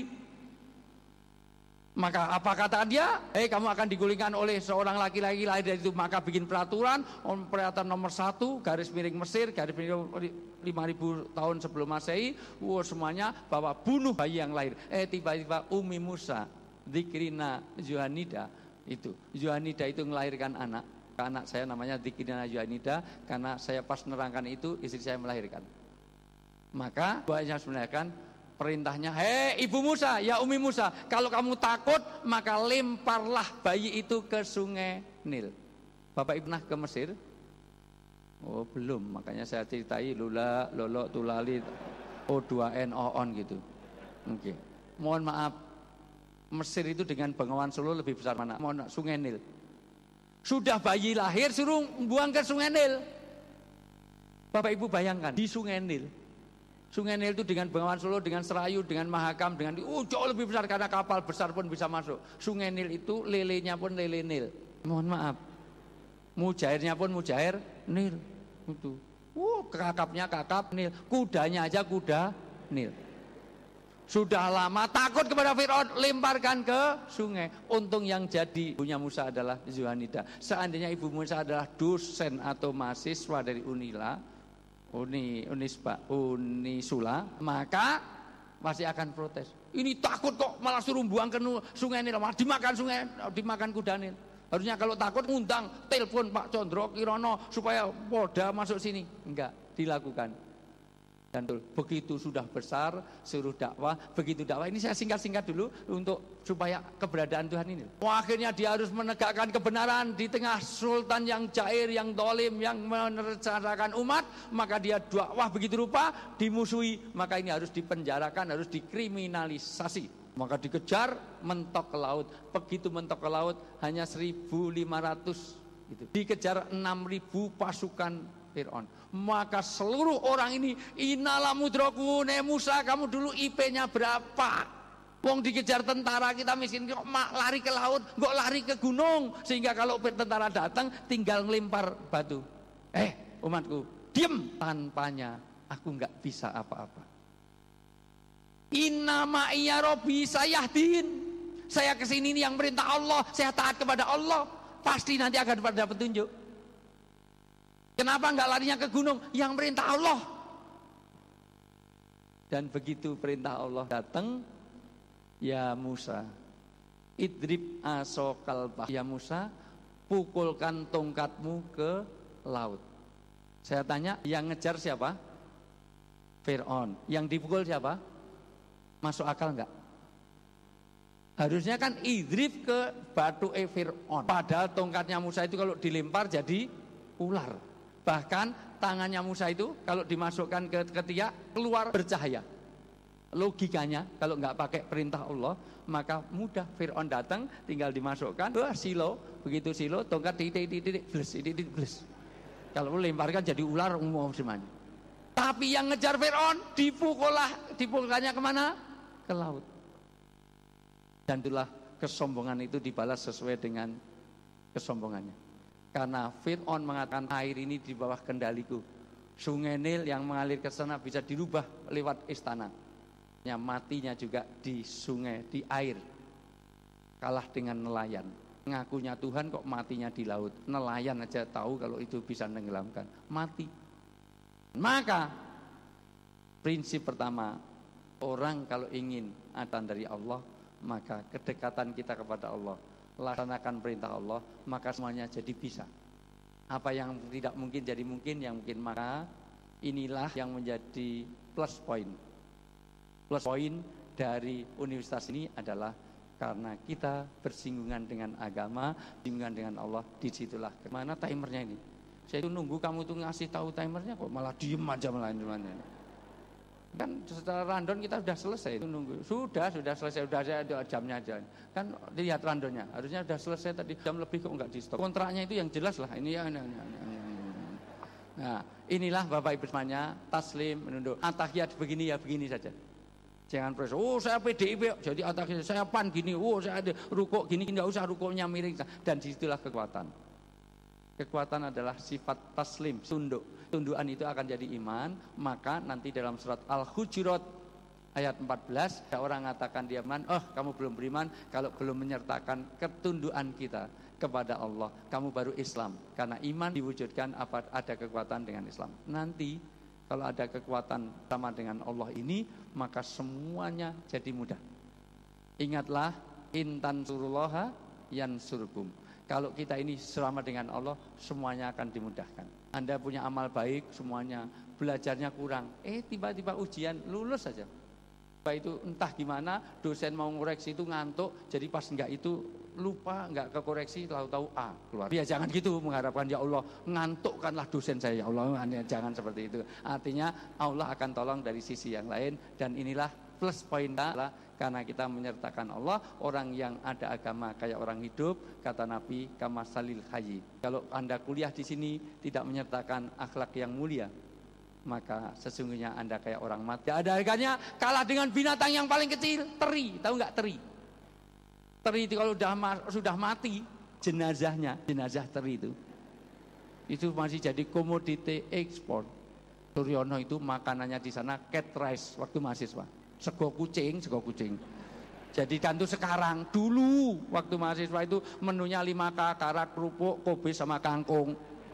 Maka apa kata dia? Kamu akan digulingkan oleh seorang laki-laki lahir dari itu. Maka bikin peraturan nomor 1, garis miring Mesir, garis miring 5000 tahun sebelum Masehi. Semuanya bahwa bunuh bayi yang lahir. Tiba-tiba Umi Musa, Dzikrina Juhanida itu. Juhanida itu melahirkan anak. Anak saya namanya Dzikrina Juhanida karena saya pas nerangkan itu istri saya melahirkan. Maka buahnya melahirkan, perintahnya, Ibu Musa, ya Umi Musa, kalau kamu takut maka lemparlah bayi itu ke sungai Nil. Bapak Ibu pernah ke Mesir? Oh belum, makanya saya ceritai lula, lolo, tulali, O2N, O-on gitu. Oke. Mohon maaf, Mesir itu dengan Bengawan Solo lebih besar mana? Sungai Nil. Sudah bayi lahir suruh buang ke Sungai Nil. Bapak Ibu bayangkan di Sungai Nil. Sungai Nil itu dengan Bengawan Solo, dengan Serayu, dengan Mahakam, dengan jauh lebih besar karena kapal besar pun bisa masuk. Sungai Nil itu lelenya pun lele Nil. Mohon maaf, mujairnya pun mujair Nil. Itu. Kakapnya kakap Nil, kudanya aja kuda Nil. Sudah lama takut kepada Fir'aun, lemparkan ke sungai. Untung yang jadi ibunya Musa adalah Juhanida. Seandainya ibu Musa adalah dosen atau mahasiswa dari Unisula, maka masih akan protes. Ini takut kok malah suruh buang ke sungai Nil, malah dimakan kuda Nil. Harusnya kalau takut ngundang, telepon Pak Condro Kirono supaya Polda masuk sini. Enggak dilakukan. Dan begitu sudah besar, suruh dakwah, begitu dakwah. Ini saya singkat-singkat dulu untuk supaya keberadaan Tuhan ini. Akhirnya dia harus menegakkan kebenaran di tengah sultan yang jair, yang dolim, yang merencanakan umat. Maka dia dakwah begitu rupa, dimusuhi. Maka ini harus dipenjarakan, harus dikriminalisasi. Maka dikejar, mentok ke laut. Begitu mentok ke laut, hanya 1.500. Gitu. Dikejar 6.000 pasukan Fir'aun. Maka seluruh orang ini, innala mudroku, Musa kamu dulu IP-nya berapa? Wong dikejar tentara, kita miskin kok lari ke laut, kok lari ke gunung, sehingga kalau tentara datang tinggal ngelempar batu. Umatku, diem, tanpanya aku nggak bisa apa-apa. Innama iya Robbi sayahdin. Saya kesini ini yang perintah Allah, saya taat kepada Allah, pasti nanti akan pada petunjuk. Kenapa enggak larinya ke gunung? Yang perintah Allah. Dan begitu perintah Allah datang, ya Musa, idrib asokal bah. Ya Musa, pukulkan tongkatmu ke laut. Saya tanya, yang ngejar siapa? Fir'aun. Yang dipukul siapa? Masuk akal enggak? Harusnya kan idrib ke batu Fir'aun. Padahal tongkatnya Musa itu kalau dilempar jadi ular. Bahkan tangannya Musa itu kalau dimasukkan ke ketiak keluar bercahaya. Logikanya kalau nggak pakai perintah Allah maka mudah. Fir'aun datang tinggal dimasukkan silo, begitu silo tongkat titik bles. Kalau lemparkan jadi ular umum semuanya. Tapi yang ngejar Fir'aun dipukulkannya kemana? Ke laut. Dan itulah kesombongan itu dibalas sesuai dengan kesombongannya. Karena Fir'aun mengatakan air ini di bawah kendaliku. Sungai Nil yang mengalir ke sana bisa dirubah lewat istana. Matinya juga di sungai, di air. Kalah dengan nelayan. Ngakunya Tuhan kok matinya di laut. Nelayan aja tahu kalau itu bisa menenggelamkan. Mati. Maka prinsip pertama, orang kalau ingin atan dari Allah, maka kedekatan kita kepada Allah, laksanakan perintah Allah, maka semuanya jadi bisa. Apa yang tidak mungkin jadi mungkin, yang mungkin. Maka inilah yang menjadi plus point. Plus point dari universitas ini adalah karena kita bersinggungan dengan agama, bersinggungan dengan Allah. Disitulah kemana timernya ini. Saya itu nunggu kamu tuh ngasih tahu timernya, kok malah diem aja malah kan setelah random kita sudah selesai itu nunggu. Sudah selesai, sudah ada jamnya aja. Kan lihat randomnya, harusnya sudah selesai tadi, jam lebih kok enggak di stop. Kontraknya itu yang jelas lah. Ini ya. Nah, inilah Bapak Ibu semuanya, taslim, menunduk. Atahiyat begini ya begini saja. Jangan protes. Oh, saya PDIP, jadi atahiyat saya PAN gini. Oh, saya ada rukuk gini, enggak usah rukuknya miring. Dan disitulah kekuatan. Kekuatan adalah sifat taslim, tunduk. Tundukan itu akan jadi iman. Maka nanti dalam surat Al-Hujurat ayat 14 ada orang mengatakan dia iman, kamu belum beriman kalau belum menyertakan ketundukan kita kepada Allah, kamu baru Islam. Karena iman diwujudkan ada kekuatan dengan Islam. Nanti kalau ada kekuatan sama dengan Allah ini, maka semuanya jadi mudah. Ingatlah, intan surullaha yansurkum. Kalau kita ini selama dengan Allah, semuanya akan dimudahkan. Anda punya amal baik, semuanya belajarnya kurang. Tiba-tiba ujian, lulus saja. Itu entah gimana, dosen mau ngoreksi itu ngantuk, jadi pas enggak itu lupa, enggak kekoreksi, tahu-tahu A keluar. Ya jangan gitu mengharapkan, ya Allah ngantukkanlah dosen saya, ya Allah, jangan seperti itu. Artinya Allah akan tolong dari sisi yang lain. Dan inilah plus poinnya adalah karena kita menyertakan Allah. Orang yang ada agama kayak orang hidup, kata Nabi, kamasalil hayy. Kalau Anda kuliah di sini tidak menyertakan akhlak yang mulia, maka sesungguhnya Anda kayak orang mati. Ada harganya, kalah dengan binatang yang paling kecil, teri. Tahu nggak teri? Teri itu kalau sudah mati, jenazah teri itu masih jadi komoditi ekspor. Suryono itu makanannya di sana cat rice waktu mahasiswa. Sego kucing. Jadi kan tuh sekarang, dulu waktu mahasiswa itu menunya 5K, karak, kerupuk, kobe sama kangkung.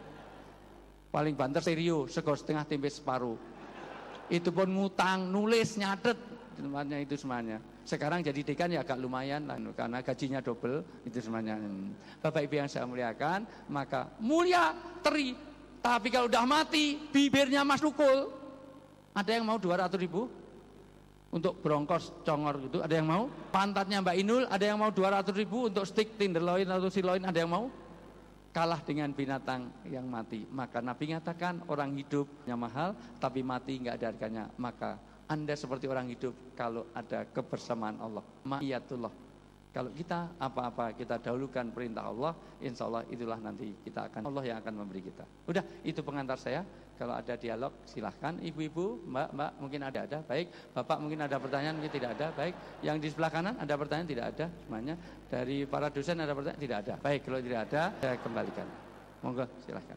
Paling banter stereo, sego setengah tempe separuh. Itu pun ngutang, nulis, nyatet tempatnya itu semuanya. Sekarang jadi dekan ya agak lumayan lah, karena gajinya double, itu semuanya. Bapak Ibu yang saya muliakan, maka mulia teri. Tapi kalau udah mati, bibirnya Mas Nukul, ada yang mau 200.000? Untuk bronkos congor gitu, ada yang mau? Pantatnya Mbak Inul, ada yang mau 200.000 untuk stick tenderloin atau siloin, ada yang mau? Kalah dengan binatang yang mati. Maka Nabi mengatakan orang hidupnya mahal, tapi mati nggak ada harganya. Maka Anda seperti orang hidup kalau ada kebersamaan Allah. Ma'iyatullah. Kalau kita apa-apa kita dahulukan perintah Allah, insya Allah itulah nanti kita akan, Allah yang akan memberi kita. Udah, itu pengantar saya. Kalau ada dialog silahkan. Ibu-ibu, mbak mungkin ada. Baik, bapak mungkin ada pertanyaan, mungkin tidak ada. Baik, yang di sebelah kanan ada pertanyaan, tidak ada semuanya. Dari para dosen ada pertanyaan, tidak ada. Baik, kalau tidak ada saya kembalikan. Monggo silahkan.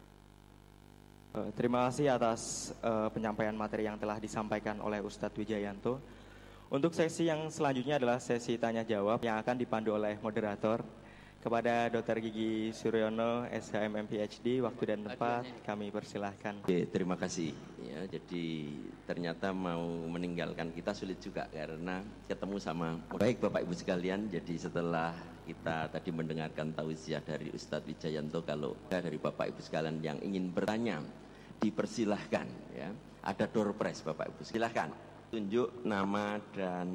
Terima kasih atas penyampaian materi yang telah disampaikan oleh Ustadz Wijayanto. Untuk sesi yang selanjutnya adalah sesi tanya jawab yang akan dipandu oleh moderator. Kepada Dr. Gigi Suryono, SHMM PhD, waktu dan tempat kami persilahkan. Oke, terima kasih. Ya, jadi ternyata mau meninggalkan kita sulit juga karena ketemu sama baik Bapak Ibu sekalian. Jadi setelah kita tadi mendengarkan tausiah dari Ustadz Wijayanto, kalau dari Bapak Ibu sekalian yang ingin bertanya, dipersilahkan. Ya, ada door prize Bapak Ibu. Silahkan tunjuk nama dan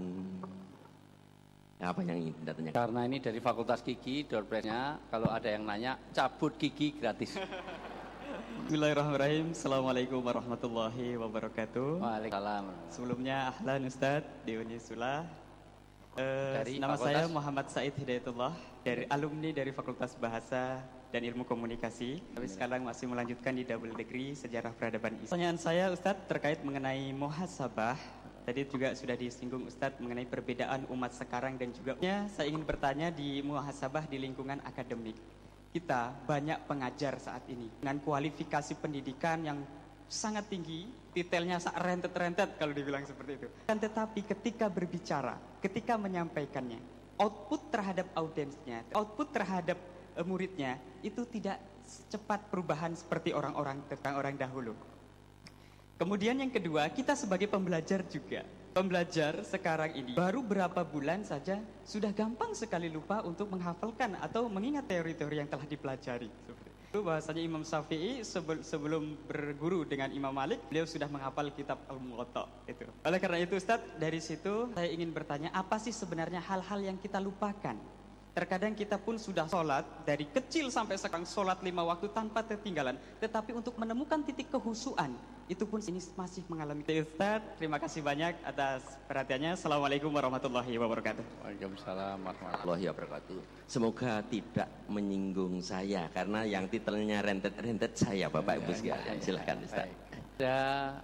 apa yang ingin Anda tanyakan. Karena ini dari Fakultas Gigi, door prize-nya kalau ada yang nanya, cabut gigi gratis. Bismillahirrahmanirrahim. Assalamualaikum warahmatullahi wabarakatuh. Waalaikumsalam. Sebelumnya ahlan Ustadz di Unisula. Dari Nama Fakultas? saya Muhammad Said Hidayatullah, dari alumni dari Fakultas Bahasa dan Ilmu Komunikasi. Tapi sekarang masih melanjutkan di double degree Sejarah Peradaban Islam. Pertanyaan saya Ustadz terkait mengenai muhasabah. Tadi juga sudah disinggung Ustadz mengenai perbedaan umat sekarang dan juga saya ingin bertanya di muhasabah di lingkungan akademik. Kita banyak pengajar saat ini dengan kualifikasi pendidikan yang sangat tinggi, detailnya rentet-rentet kalau dibilang seperti itu. Dan tetapi ketika berbicara, ketika menyampaikannya, output terhadap audiensnya, output terhadap muridnya itu tidak secepat perubahan seperti orang-orang dahulu. Kemudian yang kedua, kita sebagai pembelajar juga. Pembelajar sekarang ini baru berapa bulan saja sudah gampang sekali lupa untuk menghafalkan atau mengingat teori-teori yang telah dipelajari. Itu bahasanya Imam Syafi'i sebelum berguru dengan Imam Malik, beliau sudah menghafal kitab Al-Muwatta itu. Oleh karena itu Ustadz, dari situ saya ingin bertanya, apa sih sebenarnya hal-hal yang kita lupakan? Terkadang kita pun sudah sholat, dari kecil sampai sekarang sholat 5 waktu tanpa tertinggalan. Tetapi untuk menemukan titik kehusuan, itu pun ini masih mengalami. Ustaz, terima kasih banyak atas perhatiannya. Assalamualaikum warahmatullahi wabarakatuh. Waalaikumsalam warahmatullahi wabarakatuh. Semoga tidak menyinggung saya, karena yang titelnya rentet-rentet saya Bapak Ibu sekalian. Silahkan Ustaz. Ada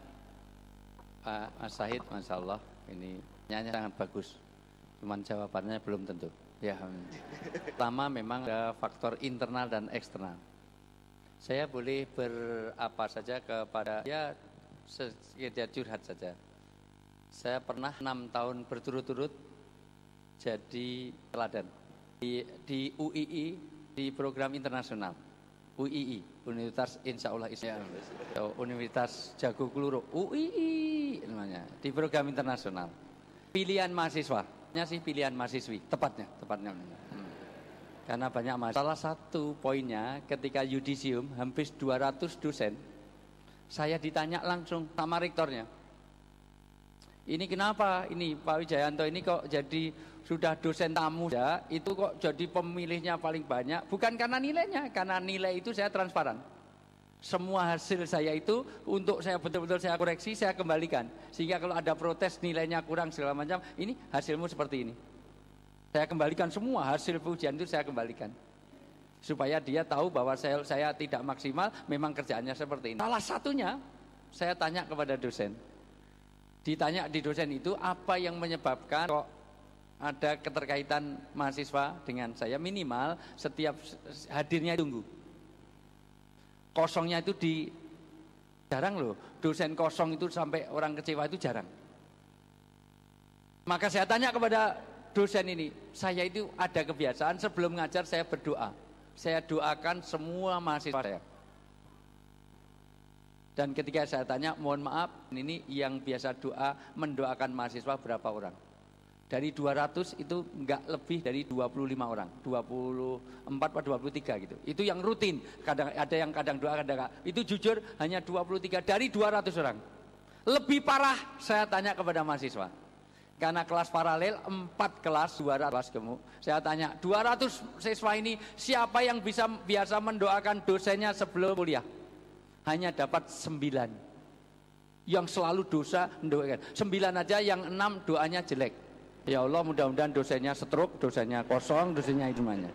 Mas Syahid, Masya Allah, ini nyanyi sangat bagus. Cuman jawabannya belum tentu. Ya, pertama memang ada faktor internal dan eksternal. Saya boleh berapa saja kepada ya sekedar curhat saja. Saya pernah 6 tahun berturut-turut jadi teladan di UII, di program internasional. UII, Universitas Insya Allah Islam, Universitas Jago Keluro, UII namanya, di program internasional. Pilihan mahasiswa. Sih pilihan mahasiswi, tepatnya. Karena banyak mahasiswa. Salah satu poinnya ketika yudisium hampir 200 dosen, saya ditanya langsung sama rektornya. Ini kenapa ini Pak Wijayanto ini kok jadi sudah dosen tamu ya, itu kok jadi pemilihnya paling banyak? Bukan karena nilainya, karena nilai itu saya transparan. Semua hasil saya itu untuk saya betul-betul saya koreksi, saya kembalikan. Sehingga kalau ada protes nilainya kurang segala macam, ini hasilmu seperti ini. Saya kembalikan semua hasil ujian itu saya kembalikan. Supaya dia tahu bahwa saya tidak maksimal, memang kerjaannya seperti ini. Salah satunya saya tanya kepada dosen. Ditanya di dosen itu apa yang menyebabkan kok ada keterkaitan mahasiswa dengan saya, minimal setiap hadirnya tunggu. Kosongnya itu jarang loh, dosen kosong itu sampai orang kecewa itu jarang. Maka saya tanya kepada dosen ini, saya itu ada kebiasaan sebelum ngajar saya berdoa. Saya doakan semua mahasiswa saya. Dan ketika saya tanya, mohon maaf, ini yang biasa doa mendoakan mahasiswa berapa orang? Dari 200 itu enggak lebih dari 25 orang, 24 atau 23 gitu. Itu yang rutin, kadang ada yang kadang 2, kadang enggak. Itu jujur hanya 23 dari 200 orang. Lebih parah saya tanya kepada mahasiswa. Karena kelas paralel 4 kelas 200 kelas gemuk. Saya tanya 200 siswa ini siapa yang biasa mendoakan dosennya sebelum kuliah? Hanya dapat 9. Yang selalu dosa mendoakan. 9 aja, yang 6 doanya jelek. Ya Allah, mudah-mudahan dosennya stroke, dosennya kosong, dosennya itu semuanya.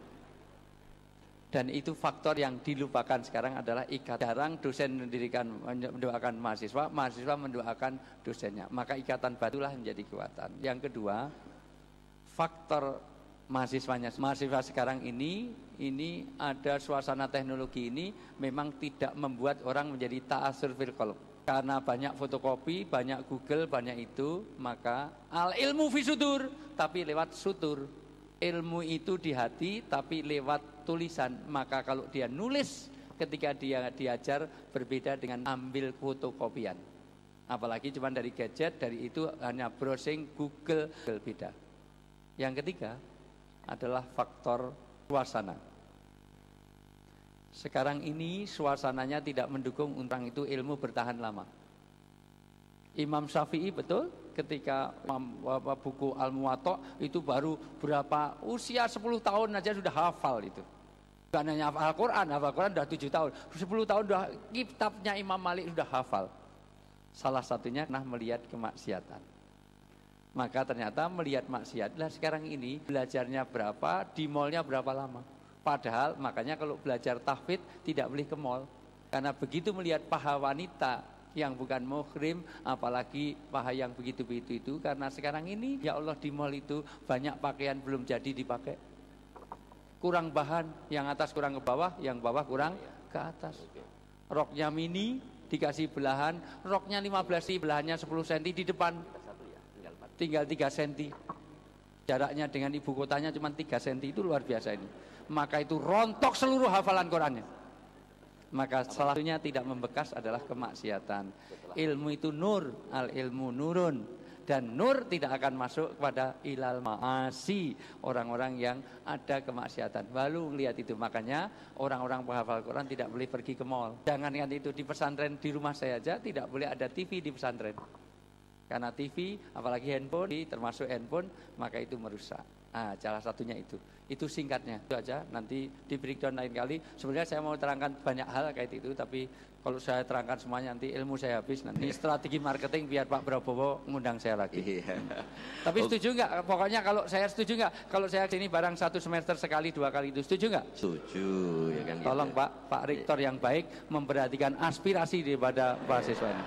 Dan itu faktor yang dilupakan sekarang adalah ikatan. Jarang dosen mendoakan mahasiswa, mahasiswa mendoakan dosennya. Maka ikatan batulah menjadi kekuatan. Yang kedua, faktor mahasiswanya. Mahasiswa sekarang ini ada suasana teknologi ini memang tidak membuat orang menjadi ta'asur fil qalb. Karena banyak fotokopi, banyak Google, banyak itu, maka al ilmu fi sudur, tapi lewat sutur. Ilmu itu di hati, tapi lewat tulisan. Maka kalau dia nulis ketika dia diajar berbeda dengan ambil fotokopian. Apalagi cuma dari gadget, dari itu hanya browsing Google, beda. Yang ketiga adalah faktor suasana. Sekarang ini suasananya tidak mendukung orang itu ilmu bertahan lama. Imam Syafi'i betul ketika buku Al-Muwatta itu baru berapa usia 10 tahun aja sudah hafal itu. Bukan hanya hafal Quran sudah 7 tahun. 10 tahun sudah kitabnya Imam Malik sudah hafal. Salah satunya pernah melihat kemaksiatan. Maka ternyata melihat maksiat lah sekarang ini belajarnya berapa, di mallnya berapa lama. Padahal makanya kalau belajar tahfidz tidak boleh ke mall. Karena begitu melihat paha wanita yang bukan muhrim, apalagi paha yang begitu-begitu itu. Karena sekarang ini ya Allah di mall itu banyak pakaian belum jadi dipakai. Kurang bahan, yang atas kurang ke bawah, yang bawah kurang ke atas. Roknya mini dikasih belahan, roknya 15 belahannya 10 cm di depan. Tinggal 3 cm. Jaraknya dengan ibu kotanya cuma 3 cm, itu luar biasa ini. Maka itu rontok seluruh hafalan Qurannya. Maka salah satunya tidak membekas adalah kemaksiatan. Ilmu itu nur, al ilmu nurun. Dan nur tidak akan masuk kepada ilal ma'asi, orang-orang yang ada kemaksiatan. Baru lihat itu, makanya orang-orang penghafal Quran tidak boleh pergi ke mall. Jangankan itu, di pesantren di rumah saya aja tidak boleh ada TV di pesantren. Karena TV, apalagi handphone, termasuk handphone, maka itu merusak. Nah, salah satunya itu singkatnya. Itu aja, nanti di breakdown lain kali. Sebenarnya saya mau terangkan banyak hal kayak itu, tapi kalau saya terangkan semuanya nanti ilmu saya habis. Nanti strategi marketing biar Pak Prabowo ngundang saya lagi. Tapi setuju nggak? Pokoknya kalau saya setuju nggak? Kalau saya sini barang 1 semester sekali 2 kali itu, setuju nggak? Setuju, ya kan. Tolong gitu. Pak Rektor yang baik memperhatikan aspirasi daripada mahasiswa ini.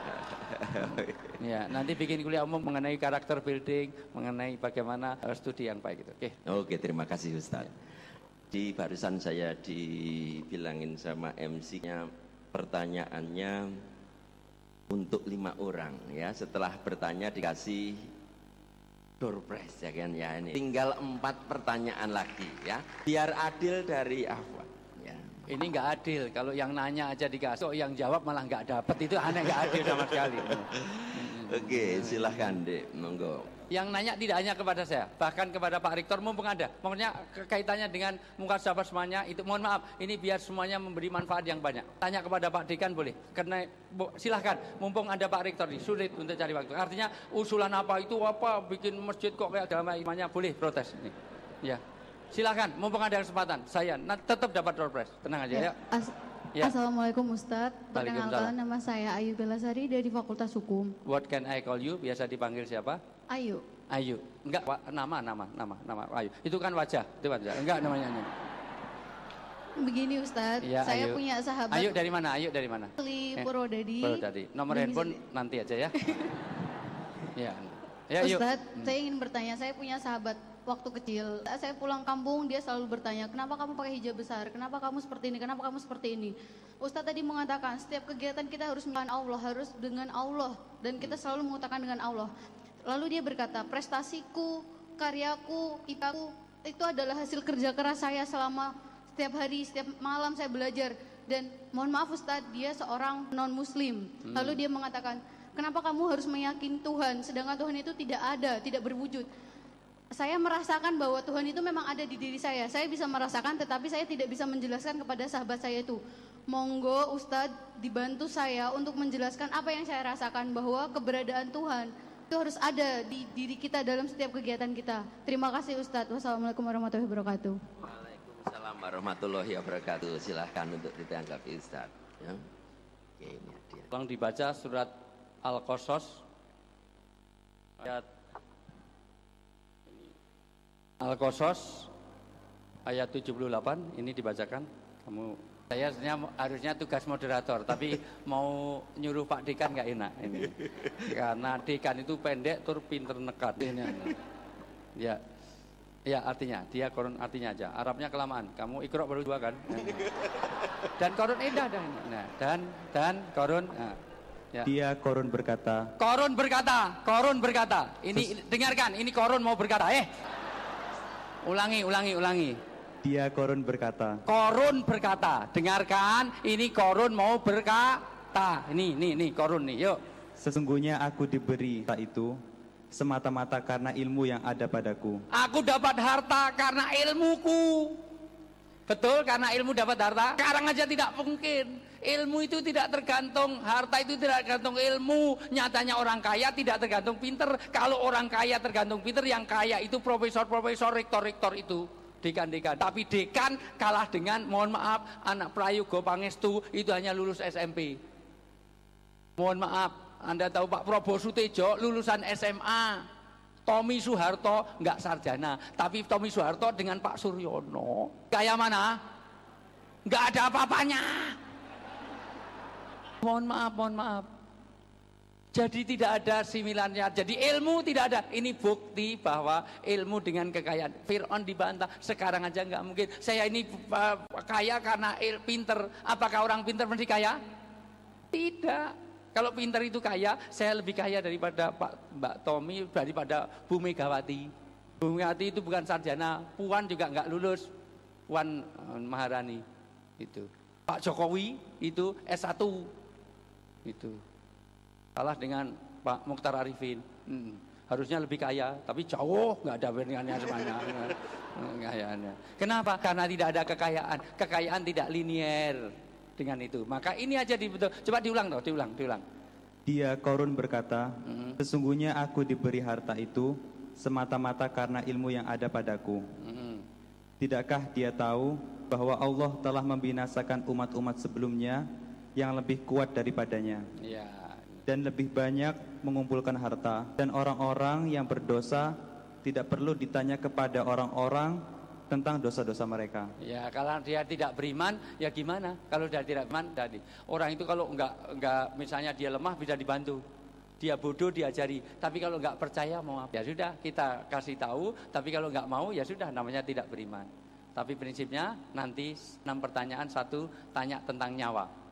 Ya, nanti bikin kuliah umum mengenai karakter building, mengenai bagaimana studi yang baik itu. Oke, terima kasih Ustaz. Di barusan saya dibilangin sama MC-nya pertanyaannya untuk 5 orang ya. Setelah bertanya dikasih door prize ya kan ya ini. Tinggal 4 pertanyaan lagi ya. Biar adil dari Afwan. Ini nggak adil, kalau yang nanya aja dikasih, kok yang jawab malah nggak dapat, itu aneh, nggak adil sama sekali. Oke, silahkan Dek, monggo. Yang nanya tidak hanya kepada saya, bahkan kepada Pak Rektor mumpung ada. Maksudnya kaitannya dengan mukasyafah semuanya, itu mohon maaf, ini biar semuanya memberi manfaat yang banyak. Tanya kepada Pak Dekan boleh, karena silahkan, mumpung ada Pak Rektor nih, sulit untuk cari waktu. Artinya usulan apa itu apa, bikin masjid kok kayak agama imannya, boleh protes. Nih. Ya. Silahkan, mumpung ada kesempatan. Saya tetap dapat door prize. Tenang aja ya. Ya. Assalamualaikum Ustadz. Perkenalkan, nama saya Ayu Belasari dari Fakultas Hukum. What can I call you? Biasa dipanggil siapa? Ayu. Ayu. Enggak, nama Ayu. Itu kan wajah, itu wajah. Enggak namanya. Begini Ustadz, ya, saya punya sahabat. Ayu dari mana? Ayu dari mana? Purwodadi. Nomor handphone nanti aja ya. Ya. Ya, Ustadz, saya ingin bertanya, saya punya sahabat waktu kecil, saya pulang kampung, dia selalu bertanya, kenapa kamu pakai hijab besar, kenapa kamu seperti ini, kenapa kamu seperti ini. Ustadz tadi mengatakan, setiap kegiatan kita harus dengan Allah, harus dengan Allah, dan kita selalu mengutakan dengan Allah. Lalu dia berkata, prestasiku, karyaku, IPAku, itu adalah hasil kerja keras saya selama setiap hari, setiap malam saya belajar. Dan mohon maaf Ustadz, dia seorang non-muslim. Lalu dia mengatakan, kenapa kamu harus meyakini Tuhan, sedangkan Tuhan itu tidak ada, tidak berwujud. saya merasakan bahwa Tuhan itu memang ada di diri saya. Saya bisa merasakan, tetapi saya tidak bisa menjelaskan kepada sahabat saya itu. Monggo Ustadz dibantu saya untuk menjelaskan apa yang saya rasakan, bahwa keberadaan Tuhan itu harus ada di diri kita dalam setiap kegiatan kita. Terima kasih Ustadz. Wassalamualaikum warahmatullahi wabarakatuh. Waalaikumsalam warahmatullahi wabarakatuh. Silahkan untuk ditanggapi Ustadz. Ya. Oke, ini dia. Tolong dibaca surat Al-Qasas ayat Al-Qasas ayat 78, ini dibacakan. Saya sebenarnya harusnya tugas moderator, tapi mau nyuruh Pak Dekan nggak enak ini. Karena Dekan itu pendek, tur pinter nekat. Ya, ya artinya, dia korun artinya aja. Arabnya kelamaan. Kamu Iqra baru 2 kan? Dan korun indah dah ini. Nah, dan korun. Nah, ya. Dia korun berkata. Korun berkata. Ini dengarkan, ini korun mau berkata. Ulangi. Dia korun berkata. Korun berkata. Dengarkan, ini korun mau berkata. Ini korun nih, yuk. Sesungguhnya aku diberi harta itu semata-mata karena ilmu yang ada padaku. Aku dapat harta karena ilmuku. Betul, karena ilmu dapat harta. Sekarang aja tidak mungkin. Ilmu itu tidak tergantung, harta itu tidak tergantung ilmu. Nyatanya orang kaya tidak tergantung pinter. Kalau orang kaya tergantung pinter, yang kaya itu profesor-profesor, rektor-rektor itu, dekan-dekan. Tapi dekan kalah dengan, mohon maaf, anak Prayogo Pangestu itu hanya lulus SMP. Mohon maaf, Anda tahu Pak Prabowo Sutejo lulusan SMA. Tommy Soeharto enggak sarjana, tapi Tommy Soeharto dengan Pak Suryono kaya mana? Enggak ada apa-apanya. Mohon maaf. Jadi tidak ada similarnya. Jadi ilmu tidak ada. Ini bukti bahwa ilmu dengan kekayaan. Fir'aun dibantah. Sekarang aja nggak mungkin. Saya ini kaya karena pinter. Apakah orang pinter mesti kaya? Tidak. Kalau pinter itu kaya, saya lebih kaya daripada Mbak Tommy, daripada Bu Megawati. Bu Megawati itu bukan sarjana. Puan juga nggak lulus. Puan Maharani itu. Pak Jokowi itu S1. Itu kalah dengan Pak Mukhtar Arifin. Harusnya lebih kaya, tapi jauh nggak ada bandingannya semuanya. Kekayaannya. Kenapa? Karena tidak ada kekayaan. Kekayaan tidak linier dengan itu. Maka ini aja dibetul. Coba diulang. Dia korun berkata, sesungguhnya aku diberi harta itu semata-mata karena ilmu yang ada padaku. Tidakkah dia tahu bahwa Allah telah membinasakan umat-umat sebelumnya yang lebih kuat daripadanya, dan lebih banyak mengumpulkan harta, dan orang-orang yang berdosa tidak perlu ditanya kepada orang-orang tentang dosa-dosa mereka. Ya, kalau dia tidak beriman, ya gimana? Kalau dia tidak beriman, tadi orang itu kalau enggak misalnya dia lemah bisa dibantu, dia bodoh diajari. Tapi kalau enggak percaya mau apa? Ya sudah kita kasih tahu. Tapi kalau enggak mau ya sudah, namanya tidak beriman. Tapi prinsipnya nanti 6 pertanyaan, 1 tanya tentang nyawa.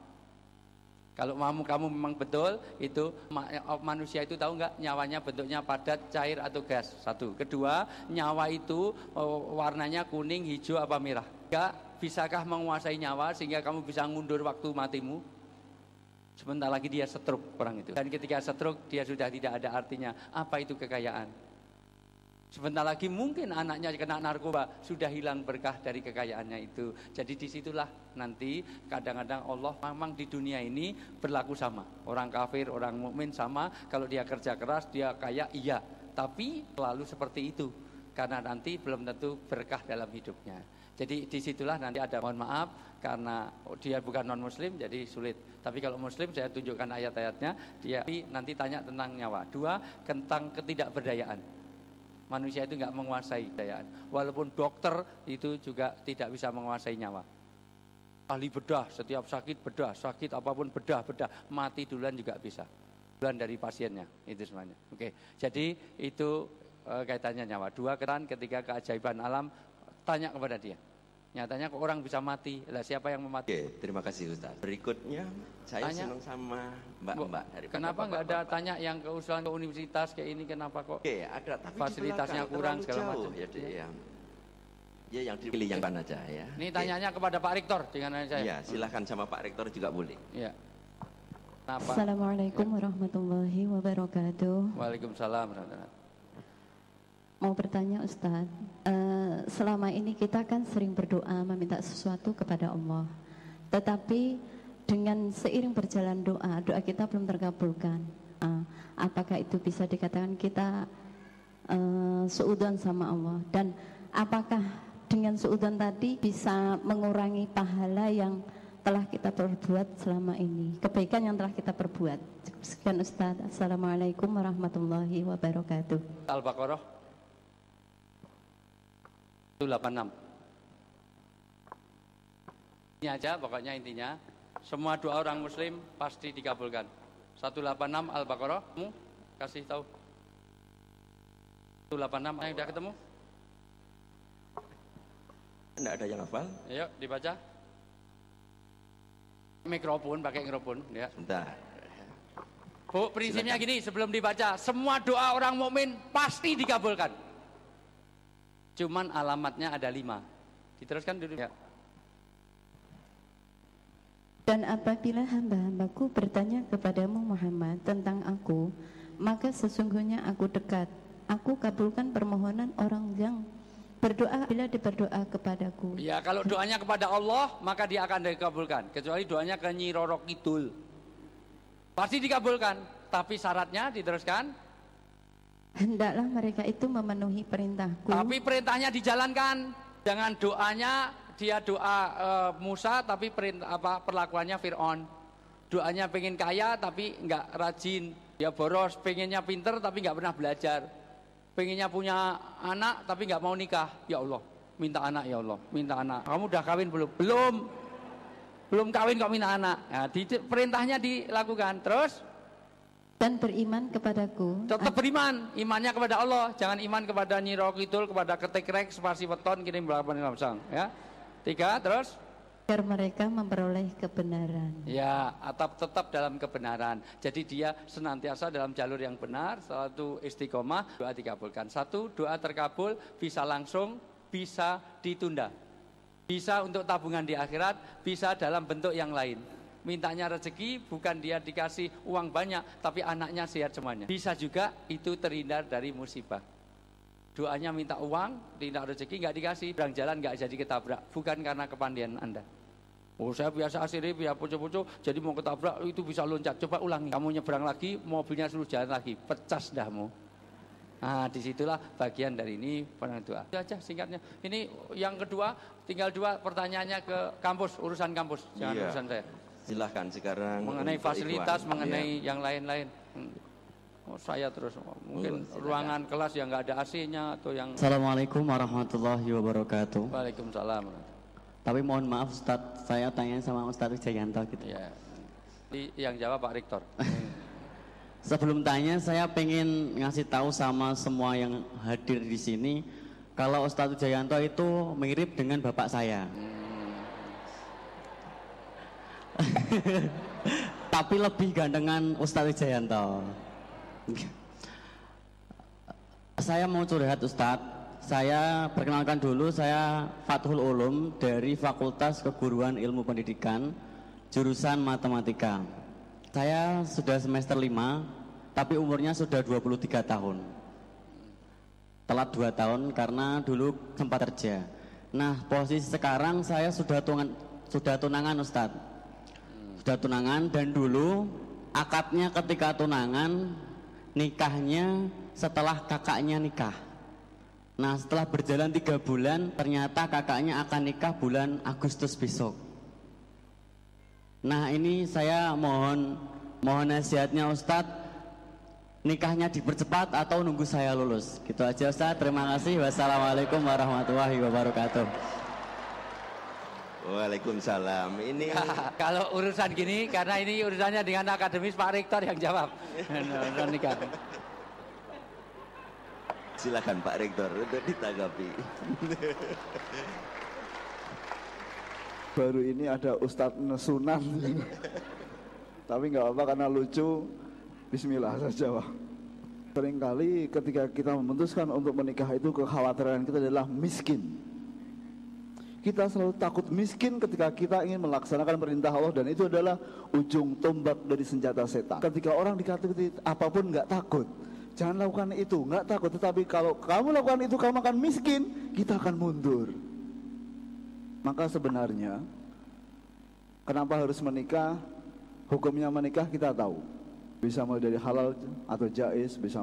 Kalau kamu memang betul itu manusia itu tahu nggak nyawanya bentuknya padat, cair atau gas? 1. Kedua, nyawa itu warnanya kuning, hijau apa merah? 3. Bisakah menguasai nyawa sehingga kamu bisa ngundur waktu matimu? Sebentar lagi dia stroke orang itu. Dan ketika stroke dia sudah tidak ada artinya. Apa itu kekayaan? Sebentar lagi mungkin anaknya kena narkoba, sudah hilang berkah dari kekayaannya itu. Jadi disitulah nanti kadang-kadang Allah memang di dunia ini berlaku sama. Orang kafir, orang mukmin sama. Kalau dia kerja keras, dia kaya, iya. Tapi selalu seperti itu. Karena nanti belum tentu berkah dalam hidupnya. Jadi disitulah nanti ada, mohon maaf, karena dia bukan non-muslim jadi sulit. Tapi kalau muslim saya tunjukkan ayat-ayatnya. Dia nanti tanya tentang nyawa. 2, tentang ketidakberdayaan. Manusia itu nggak menguasai kekayaan. Walaupun dokter itu juga tidak bisa menguasai nyawa. Ahli bedah, setiap sakit bedah, sakit apapun bedah, mati duluan juga bisa. Duluan dari pasiennya, itu semuanya. Oke, jadi itu kaitannya nyawa. 2, ketiga keajaiban alam, tanya kepada dia. Nyatanya kok orang bisa mati, lah siapa yang memati? Oke, terima kasih Ustaz. Berikutnya saya senang sama Mbak. Kenapa nggak ada tanya yang keusulan ke universitas kayak ini, kenapa kok? Oke, ada, tapi fasilitasnya kurang segala macam. Ya yang dipilih yang mana aja ya. Ini tanyanya kepada Pak Rektor dengan saya. Ya, silahkan sama Pak Rektor juga boleh. Ya. Assalamualaikum warahmatullahi wabarakatuh. Waalaikumsalam warahmatullahi wabarakatuh. mau bertanya Ustadz, selama ini kita kan sering berdoa meminta sesuatu kepada Allah, tetapi dengan seiring berjalan doa kita belum terkabulkan. Apakah itu bisa dikatakan kita suudzon sama Allah? Dan apakah dengan suudzon tadi bisa mengurangi pahala yang telah kita perbuat selama ini, kebaikan yang telah kita perbuat? Sekian Ustaz. Assalamualaikum warahmatullahi wabarakatuh. Al-Baqarah 86. Ini aja pokoknya intinya, semua doa orang muslim pasti dikabulkan. 186 Al-Baqarah, kamu kasih tahu. 186 yang udah ketemu? Enggak ada yang hafal? Ayo dibaca. Mikrofon, pakai mikrofon ya. Bentar. Bu, prinsipnya gini, sebelum dibaca, semua doa orang mukmin pasti dikabulkan. Cuman alamatnya ada 5. Diteruskan dulu ya. Dan apabila hamba-hambaku bertanya kepadamu Muhammad tentang aku, maka sesungguhnya aku dekat. Aku kabulkan permohonan orang yang berdoa bila diberdoa kepadaku. Ya, kalau doanya kepada Allah, maka dia akan dikabulkan. Kecuali doanya ke Nyi Roro Kidul, pasti dikabulkan. Tapi syaratnya diteruskan, hendaklah mereka itu memenuhi perintahku. tapi perintahnya dijalankan. Jangan doanya dia doa Musa tapi perlakuannya Fir'aun. Doanya pengen kaya tapi nggak rajin. Dia boros, pengennya pinter tapi nggak pernah belajar. Pengennya punya anak tapi nggak mau nikah. Ya Allah, minta anak ya Allah, minta anak. Kamu udah kawin belum? Belum kawin kok minta anak. Nah, perintahnya dilakukan. Terus? Dan beriman kepadaku. Tetap beriman, imannya kepada Allah. Jangan iman kepada Nyi Roro Kidul, kepada ketekrek, spasi weton, kirim balapan langsung. Ya. 3, terus? Agar mereka memperoleh kebenaran. Ya, tetap dalam kebenaran. Jadi dia senantiasa dalam jalur yang benar, satu istiqomah, doa dikabulkan. 1, doa terkabul, bisa langsung, bisa ditunda. Bisa untuk tabungan di akhirat, bisa dalam bentuk yang lain. Mintanya rezeki, bukan dia dikasih uang banyak, tapi anaknya sehat semuanya. Bisa juga itu terhindar dari musibah. Doanya minta uang, minta rezeki, nggak dikasih, berang jalan nggak jadi ketabrak, bukan karena kepandian Anda. Oh, saya biasa asiri, biasa pucuk-pucuk, jadi mau ketabrak itu bisa loncat. Coba ulangi, kamu nyebrang lagi, mobilnya suruh jalan lagi, pecas dahmu. Nah, disitulah bagian dari ini penang doa. Itu aja singkatnya. Ini yang kedua, tinggal 2 pertanyaannya ke kampus, urusan kampus, jangan urusan saya. Silahkan sekarang. Mengenai fasilitas, mengenai yang lain-lain. Oh, saya terus mungkin ruangan kelas yang nggak ada AC-nya atau yang. Assalamualaikum warahmatullahi wabarakatuh. Waalaikumsalam. Tapi mohon maaf Ustadz, saya tanya sama Ustadz Wijayanto gitu. Ya. Yang jawab Pak Rektor. Sebelum tanya, saya pengen ngasih tahu sama semua yang hadir di sini kalau Ustadz Wijayanto itu mirip dengan bapak saya. Tapi lebih gantengan Ustadz Wijayanto. Saya mau curhat Ustadz. Saya perkenalkan dulu, saya Fathul Ulum dari Fakultas Keguruan Ilmu Pendidikan, jurusan Matematika. Saya sudah semester 5, tapi umurnya sudah 23 tahun. Telat 2 tahun karena dulu sempat kerja. Nah, posisi sekarang saya sudah tunangan Ustadz. Sudah tunangan, dan dulu akadnya ketika tunangan, nikahnya setelah kakaknya nikah. Nah, setelah berjalan 3 bulan, ternyata kakaknya akan nikah bulan Agustus besok. Nah, ini saya mohon nasihatnya Ustadz, nikahnya dipercepat atau nunggu saya lulus. Gitu aja Ustadz, terima kasih. Wassalamualaikum warahmatullahi wabarakatuh. Waalaikumsalam. Ini kalau urusan gini, karena ini urusannya dengan akademis, Pak Rektor yang jawab. Nikah. Silakan Pak Rektor untuk ditanggapi. Baru ini ada Ustadz Nesunan. Tapi nggak apa-apa karena lucu. Bismillah saja Pak. Seringkali ketika kita memutuskan untuk menikah itu kekhawatiran kita adalah miskin. Kita selalu takut miskin ketika kita ingin melaksanakan perintah Allah, dan itu adalah ujung tombak dari senjata setan. Ketika orang dikatakan apapun nggak takut, Jangan lakukan itu, nggak takut. Tetapi kalau kamu lakukan itu, kamu akan miskin, kita akan mundur. Maka sebenarnya, kenapa harus menikah? Hukumnya menikah kita tahu. Bisa mulai dari halal atau jaiz, bisa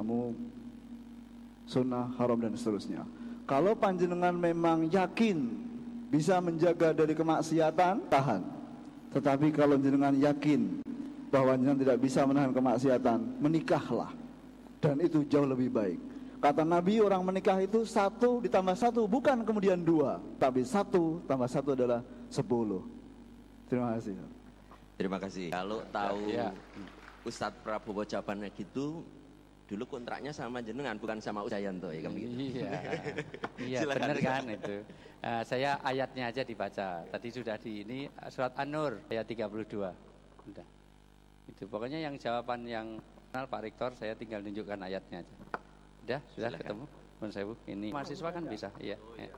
sunnah, haram dan seterusnya. Kalau panjenengan memang yakin bisa menjaga dari kemaksiatan, tahan. Tetapi kalau jenengan yakin bahwa jenengan tidak bisa menahan kemaksiatan, menikahlah. Dan itu jauh lebih baik. Kata Nabi, orang menikah itu 1 ditambah 1, bukan kemudian 2, tapi 1 tambah 1 adalah 10. Terima kasih. Terima kasih. Kalau tahu Ustadz Prabowo jawabannya gitu, dulu kontraknya sama jenengan, bukan sama Wijayanto ya kan gitu. Iya benar kan itu. Saya ayatnya aja dibaca. Tadi sudah di ini surat An-Nur ayat 32. Udah. Itu pokoknya yang jawaban yang kenal Pak Rektor, saya tinggal tunjukkan ayatnya aja. Udah, sudah silakan. Ketemu. Mun Sewu, ini mahasiswa kan bisa, iya.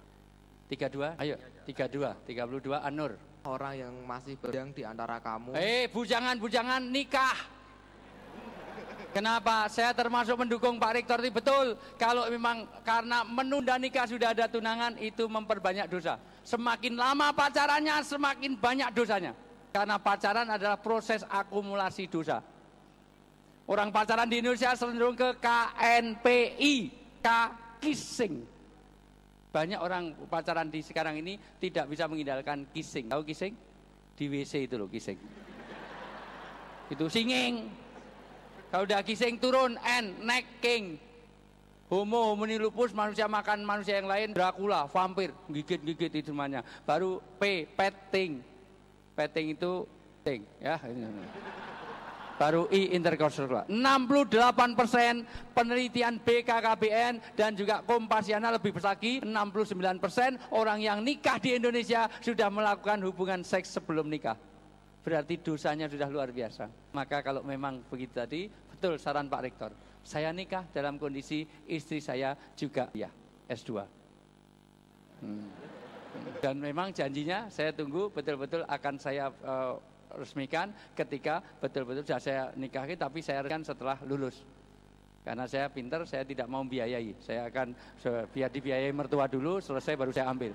32, ayo 32, 32 An-Nur. Orang yang masih bujang di antara kamu. Bujangan nikah. Kenapa? Saya termasuk mendukung Pak Rektor itu betul. Kalau memang karena menunda nikah sudah ada tunangan, itu memperbanyak dosa. Semakin lama pacarannya, semakin banyak dosanya. Karena pacaran adalah proses akumulasi dosa. Orang pacaran di Indonesia cenderung ke KNPI, kissing. Banyak orang pacaran di sekarang ini tidak bisa menghindarkan kissing. Tahu kissing? Di WC itu loh kissing. Itu singing. Kalau udah kissing turun, necking. Homo lupus, manusia makan manusia yang lain, Dracula, vampir, gigit-gigit itu semuanya. Baru petting. Petting itu ting, ya. Baru intercourse. 68% penelitian BKKBN dan juga Kompasiana lebih besar lagi, 69% orang yang nikah di Indonesia sudah melakukan hubungan seks sebelum nikah. Berarti dosanya sudah luar biasa. Maka kalau memang begitu tadi, betul saran Pak Rektor. Saya nikah dalam kondisi istri saya juga S2. Dan memang janjinya saya tunggu betul-betul akan saya resmikan ketika betul-betul sudah saya nikahi, tapi saya kan setelah lulus. Karena saya pintar, saya tidak mau biayai. Saya akan biar dibiayai mertua dulu, selesai baru saya ambil.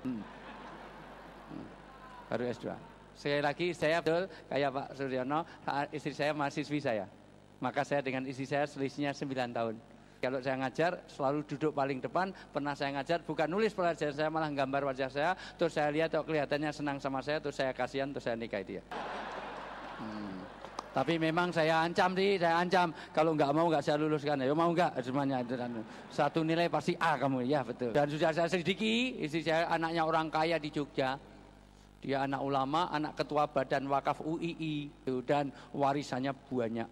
Baru S2. Sekali lagi saya betul kayak Pak Suryono, istri saya mahasiswi saya. Maka saya dengan istri saya selisihnya 9 tahun. Kalau saya ngajar selalu duduk paling depan. Pernah saya ngajar bukan nulis pelajaran saya, malah gambar wajah saya. Terus saya lihat kok kelihatannya senang sama saya, terus saya kasihan, terus saya nikah dia. Tapi memang saya ancam kalau nggak mau nggak saya luluskan. Ya mau nggak semuanya. Satu nilai pasti A kamu, ya betul. Dan sudah saya selidiki, istri saya anaknya orang kaya di Jogja. Dia anak ulama, anak ketua Badan Wakaf UII, dan warisannya banyak.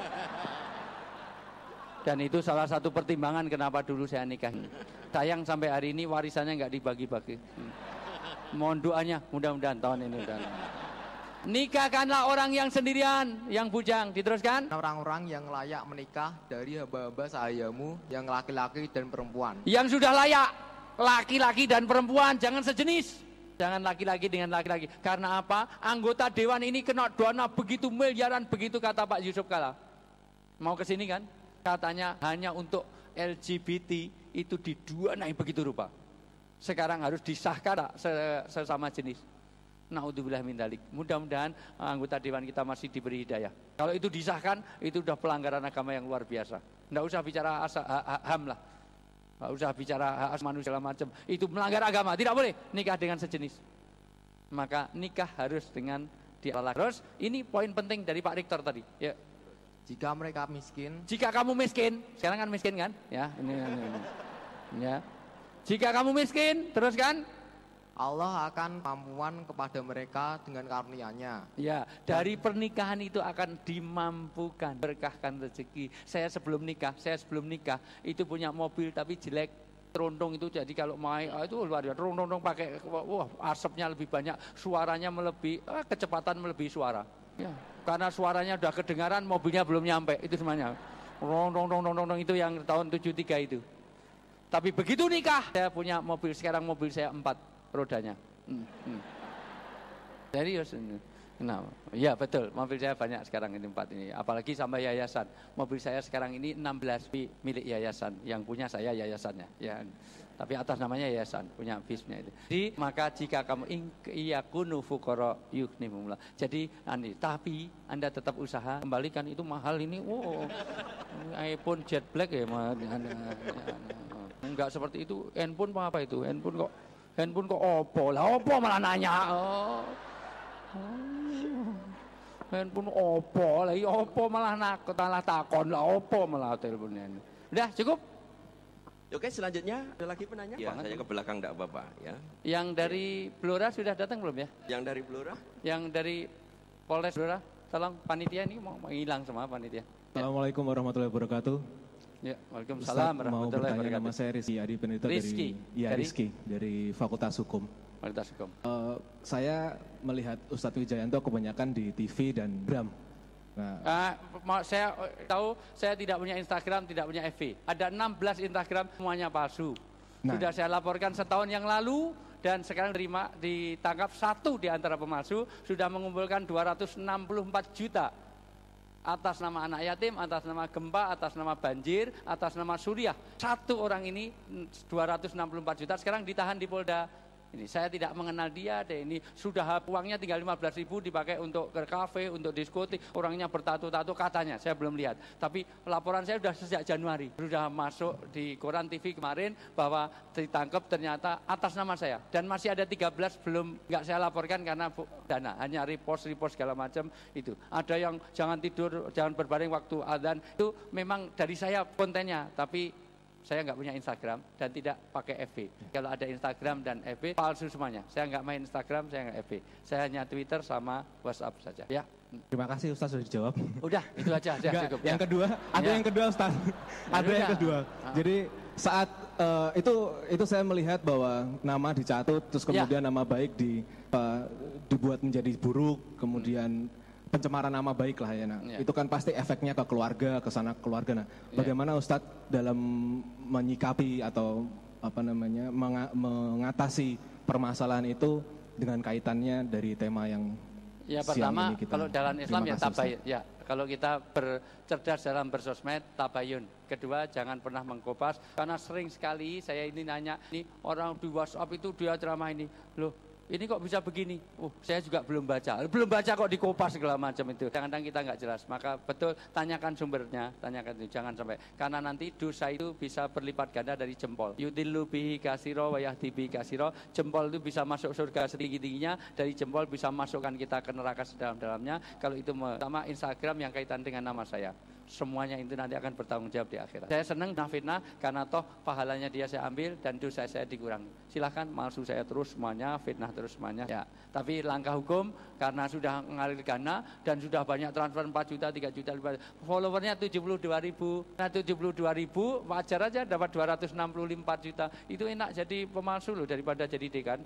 Dan itu salah satu pertimbangan kenapa dulu saya nikah. Sayang sampai hari ini warisannya nggak dibagi-bagi. Mohon doanya, mudah-mudahan tahun ini udah. Nikahkanlah orang yang sendirian, yang bujang. Diteruskan. Orang-orang yang layak menikah dari hamba-hamba sahayamu yang laki-laki dan perempuan. Yang sudah layak, laki-laki dan perempuan, jangan sejenis. Jangan laki-laki dengan laki-laki. Karena apa? Anggota dewan ini kena dana begitu miliaran, begitu kata Pak Yusuf Kala. Mau ke sini kan? Katanya hanya untuk LGBT itu diduanai begitu rupa. Sekarang harus disahkan sesama jenis. Naudzubillah min dzalik. Mudah-mudahan anggota dewan kita masih diberi hidayah. Kalau itu disahkan, itu sudah pelanggaran agama yang luar biasa. Tidak usah bicara HAM lah. Tidak usah bicara hak asasi manusia segala macam. Itu melanggar agama. Tidak boleh nikah dengan sejenis. Maka nikah harus dengan dialog. Terus ini poin penting dari Pak Rektor tadi. Ya. Jika mereka miskin. Jika kamu miskin, sekarang kan miskin kan? Ya, ini. Ya. Jika kamu miskin, terus kan? Allah akan mampuan kepada mereka dengan karunia-Nya. Ya, dari pernikahan itu akan dimampukan, berkahkan rezeki. Saya sebelum nikah itu punya mobil tapi jelek, teruntung itu. Jadi kalau main itu luar biasa, teruntung pakai asapnya lebih banyak, suaranya melebihi, kecepatan melebihi suara. Ya, karena suaranya udah kedengaran, mobilnya belum nyampe, itu semuanya. Rong itu yang tahun 73 itu. Tapi begitu nikah, saya punya mobil, sekarang mobil saya 4 rodanya. Serius. Nah, iya betul, mobil saya banyak sekarang ini 4 ini, apalagi sampai yayasan. Mobil saya sekarang ini 16 milik yayasan, yang punya saya yayasannya. Ya. Tapi atas namanya yayasan, punya bisnya itu. Jadi maka jika kamu iyakunu fuqara yughnihumullah. Jadi tapi Anda tetap usaha kembalikan itu mahal ini. Oh, iPhone Jet Black ya. Enggak seperti itu. Handphone apa itu? Handphone kok Oppo lah. Oppo malah nanya. Handphone Oppo lah. Oppo malah takon lah. Oppo malah teleponnya. Udah cukup. Oke, selanjutnya ada lagi penanya? Ya, saya ke belakang enggak apa-apa ya. Yang dari Blora sudah datang belum ya? Yang dari Blora? Yang dari Polres Blora, tolong panitia ini mau hilang semua panitia. Assalamualaikum warahmatullahi wabarakatuh. Ya, waalaikumsalam warahmatullahi wabarakatuh. Nama saya Rizky Adi Peneliti Rizky dari Fakultas Hukum. Fakultas Hukum. Saya melihat Ustadz Wijayanto kebanyakan di TV dan Gram. Nah. Saya tahu saya tidak punya Instagram, tidak punya FB. Ada 16 Instagram, semuanya palsu. Sudah saya laporkan setahun yang lalu dan sekarang ditangkap 1 di antara pemalsu, sudah mengumpulkan 264 juta atas nama anak yatim, atas nama gempa, atas nama banjir, atas nama Suriah. 1 orang ini 264 juta sekarang ditahan di Polda. Ini saya tidak mengenal dia deh, ini sudah uangnya tinggal 15.000 dipakai untuk ke kafe, untuk diskotik, orangnya bertato-tato katanya, saya belum lihat. Tapi laporan saya sudah sejak Januari, sudah masuk di koran TV kemarin bahwa ditangkap ternyata atas nama saya. Dan masih ada 13 belum nggak saya laporkan karena dana, hanya repost segala macam itu. Ada yang jangan tidur, jangan berbaring waktu adzan, itu memang dari saya kontennya, tapi saya nggak punya Instagram dan tidak pakai FB. Kalau ada Instagram dan FB, palsu semuanya. Saya nggak main Instagram, saya nggak FB. Saya hanya Twitter sama WhatsApp saja. Ya. Terima kasih Ustaz sudah dijawab. Udah, itu aja. Cukup. Yang kedua, ada yang kedua Ustaz. Ada yang kedua. Jadi saat itu saya melihat bahwa nama dicatut, terus kemudian nama baik dibuat menjadi buruk, kemudian pencemaran nama baik lah ya. Itu kan pasti efeknya ke keluarga, ke sana keluarga. Bagaimana Ustadz dalam menyikapi atau mengatasi permasalahan itu dengan kaitannya dari tema yang pertama ini kita. Kalau dalam Islam tabayun. Ya, kalau kita bercerdas dalam bersosmed tabayun. Kedua, jangan pernah mengkopas karena sering sekali saya ini nanya, ini orang di WhatsApp itu dia ceramah ini. Loh, ini kok bisa begini? Saya juga belum baca kok dikopas segala macam itu. Kadang-kadang kita nggak jelas, maka betul tanyakan sumbernya, tanyakan itu, jangan sampai. Karena nanti dosa itu bisa berlipat ganda dari jempol. Yudillu bihi kasiro wa yahdi bihi kasiro. Jempol itu bisa masuk surga setinggi-tingginya, dari jempol bisa masukkan kita ke neraka sedalam-dalamnya. Kalau itu pertama Instagram yang kaitan dengan nama saya. Semuanya itu nanti akan bertanggung jawab di akhirat. Saya senang fitnah karena toh pahalanya dia saya ambil dan dosa saya dikurangi. Silahkan malsu saya terus semuanya, fitnah terus semuanya. Ya, tapi langkah hukum karena sudah mengalir dana dan sudah banyak transfer 4 juta, 3 juta, 5 juta. Followernya 72.000. Nah 72.000 wajar aja dapat 264 juta. Itu enak jadi pemalsu loh daripada jadi dekan.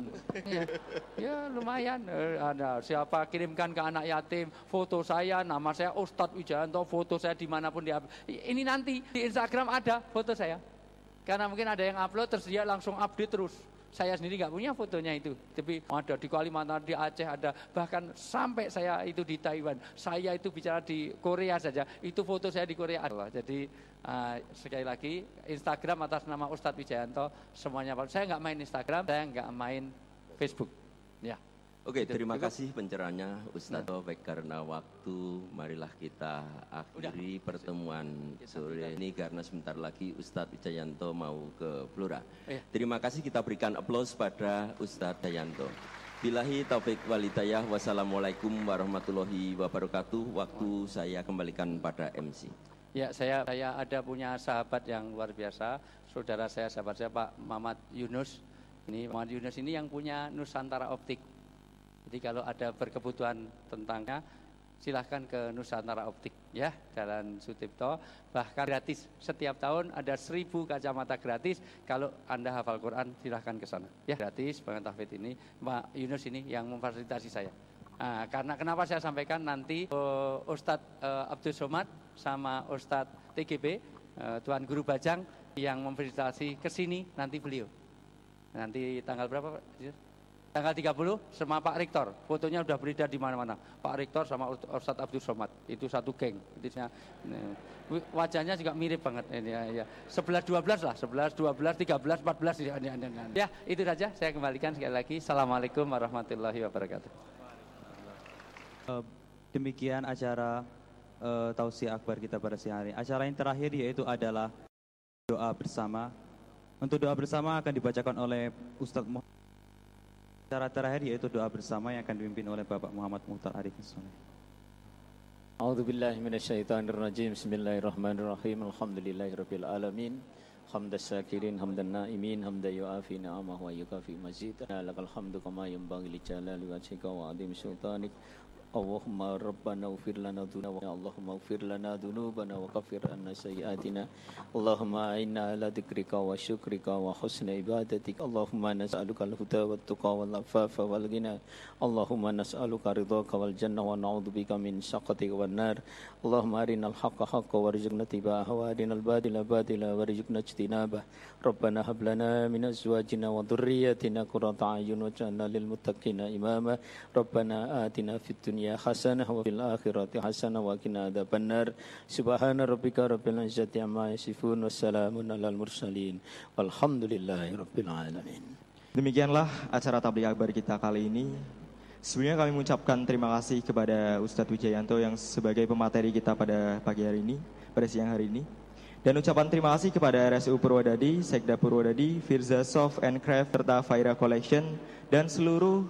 Ya lumayan. Ada siapa kirimkan ke anak yatim foto saya, nama saya Ustadz Wijayanto, foto saya dimanapun dia. Ini nanti di Instagram ada foto saya. Karena mungkin ada yang upload terus dia langsung update terus. Saya sendiri nggak punya fotonya itu, tapi ada di Kalimantan, di Aceh ada, bahkan sampai saya itu di Taiwan. Saya itu bicara di Korea saja, itu foto saya di Korea. Jadi sekali lagi Instagram atas nama Ustadz Wijayanto semuanya. Saya nggak main Instagram, saya nggak main Facebook. Ya. Oke, terima kasih pencerahannya Ustadz. Baik, karena waktu, marilah kita akhiri pertemuan sore ini karena sebentar lagi Ustadz Wijayanto mau ke Blora. Terima kasih, kita berikan aplaus pada Ustadz Wijayanto. Billahi taufik walhidayah, wassalamualaikum warahmatullahi wabarakatuh. Waktu saya kembalikan pada MC. Ya, saya ada punya sahabat yang luar biasa, saudara saya, sahabat saya Pak Muhammad Yunus. Ini Muhammad Yunus ini yang punya Nusantara Optik. Jadi kalau ada berkebutuhan tentangnya, silahkan ke Nusantara Optik ya, Jalan Sutipto, bahkan gratis. Setiap tahun ada 1000 kacamata gratis. Kalau Anda hafal Quran, silahkan ke sana. Ya, gratis Bang Tahfidz ini, Pak Yunus ini yang memfasilitasi saya. Karena kenapa saya sampaikan nanti Ustadz Abdul Somad sama Ustadz TGB, Tuan Guru Bajang yang memfasilitasi ke sini nanti beliau. Nanti tanggal berapa Pak? Tanggal 30 sama Pak Rektor, fotonya udah beredar di mana-mana. Pak Rektor sama Ustadz Abdul Somad, itu satu geng. Wajahnya juga mirip banget ini ya. 11-12 lah, 11, 12, 13, 14. Ya, itu saja. Saya kembalikan sekali lagi. Assalamualaikum warahmatullahi wabarakatuh. Demikian acara tausiah akbar kita pada siang hari. Acara yang terakhir yaitu adalah doa bersama. Untuk doa bersama akan dibacakan oleh Ustadz Muhammad. Acara terakhir yaitu doa bersama yang akan dipimpin oleh Bapak Muhammad Muhtar Arifin Soleh. A'udzubillahi minasyaitonirrajim. Bismillahirrahmanirrahim. Alhamdulillahirabbil alamin. Hamdas syakirin, hamdan naimin, hamdan yu'afi ni'amahu wa yukafi mazid. Lakal hamdu kama yanbaghi li jalali wajhika wa 'azimi sultanik. Allahumma rabbana ighfir lana dzunubana Allahumma ighfir lana dzunubana wa kaffir 'anna sayyi'atina Allahumma inna ala dzikrika wa syukrika wa husni ibadatik Allahumma nas'aluka al-huda wat tuqa wal afafa wal ghina Allahumma nas'aluka ridhaka wal jannah wa na'udzubika min sakhatika wan nar Allahumma arinal haqqa haqqan warzuqna ittiba'ahu wa arinal batila batila warzuqna ijtinabah Rabbana hab lana min azwajina wa dhurriyyatina qurrata a'yun waj'alna lil muttaqina imama Rabbana atina fid dunya hasanah wa fil akhirati hasanah wa qina adzabannar subhana rabbika rabbil izzati amma yasifun wassalamun alal mursalin walhamdulillahi rabbil alamin. Demikianlah acara tabligh akbar kita kali ini. Sebelumnya kami mengucapkan terima kasih kepada Ustadz Wijayanto yang sebagai pemateri kita pada pagi hari ini, pada siang hari ini. Dan ucapan terima kasih kepada RSU Purwodadi, Sekda Purwodadi, Firza Soft and Craft serta Faira Collection dan seluruh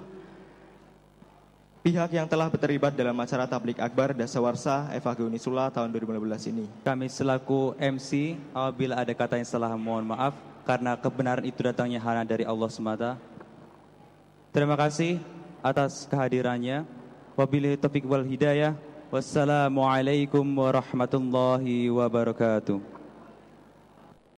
pihak yang telah terlibat dalam acara tabligh akbar Dasawarsa FH Unisula tahun 2015 ini. Kami selaku MC, apabila ada kata yang salah mohon maaf, karena kebenaran itu datangnya hanya dari Allah semata. Terima kasih atas kehadirannya. Wabillahi taufiq wal hidayah. Wassalamualaikum warahmatullahi wabarakatuh.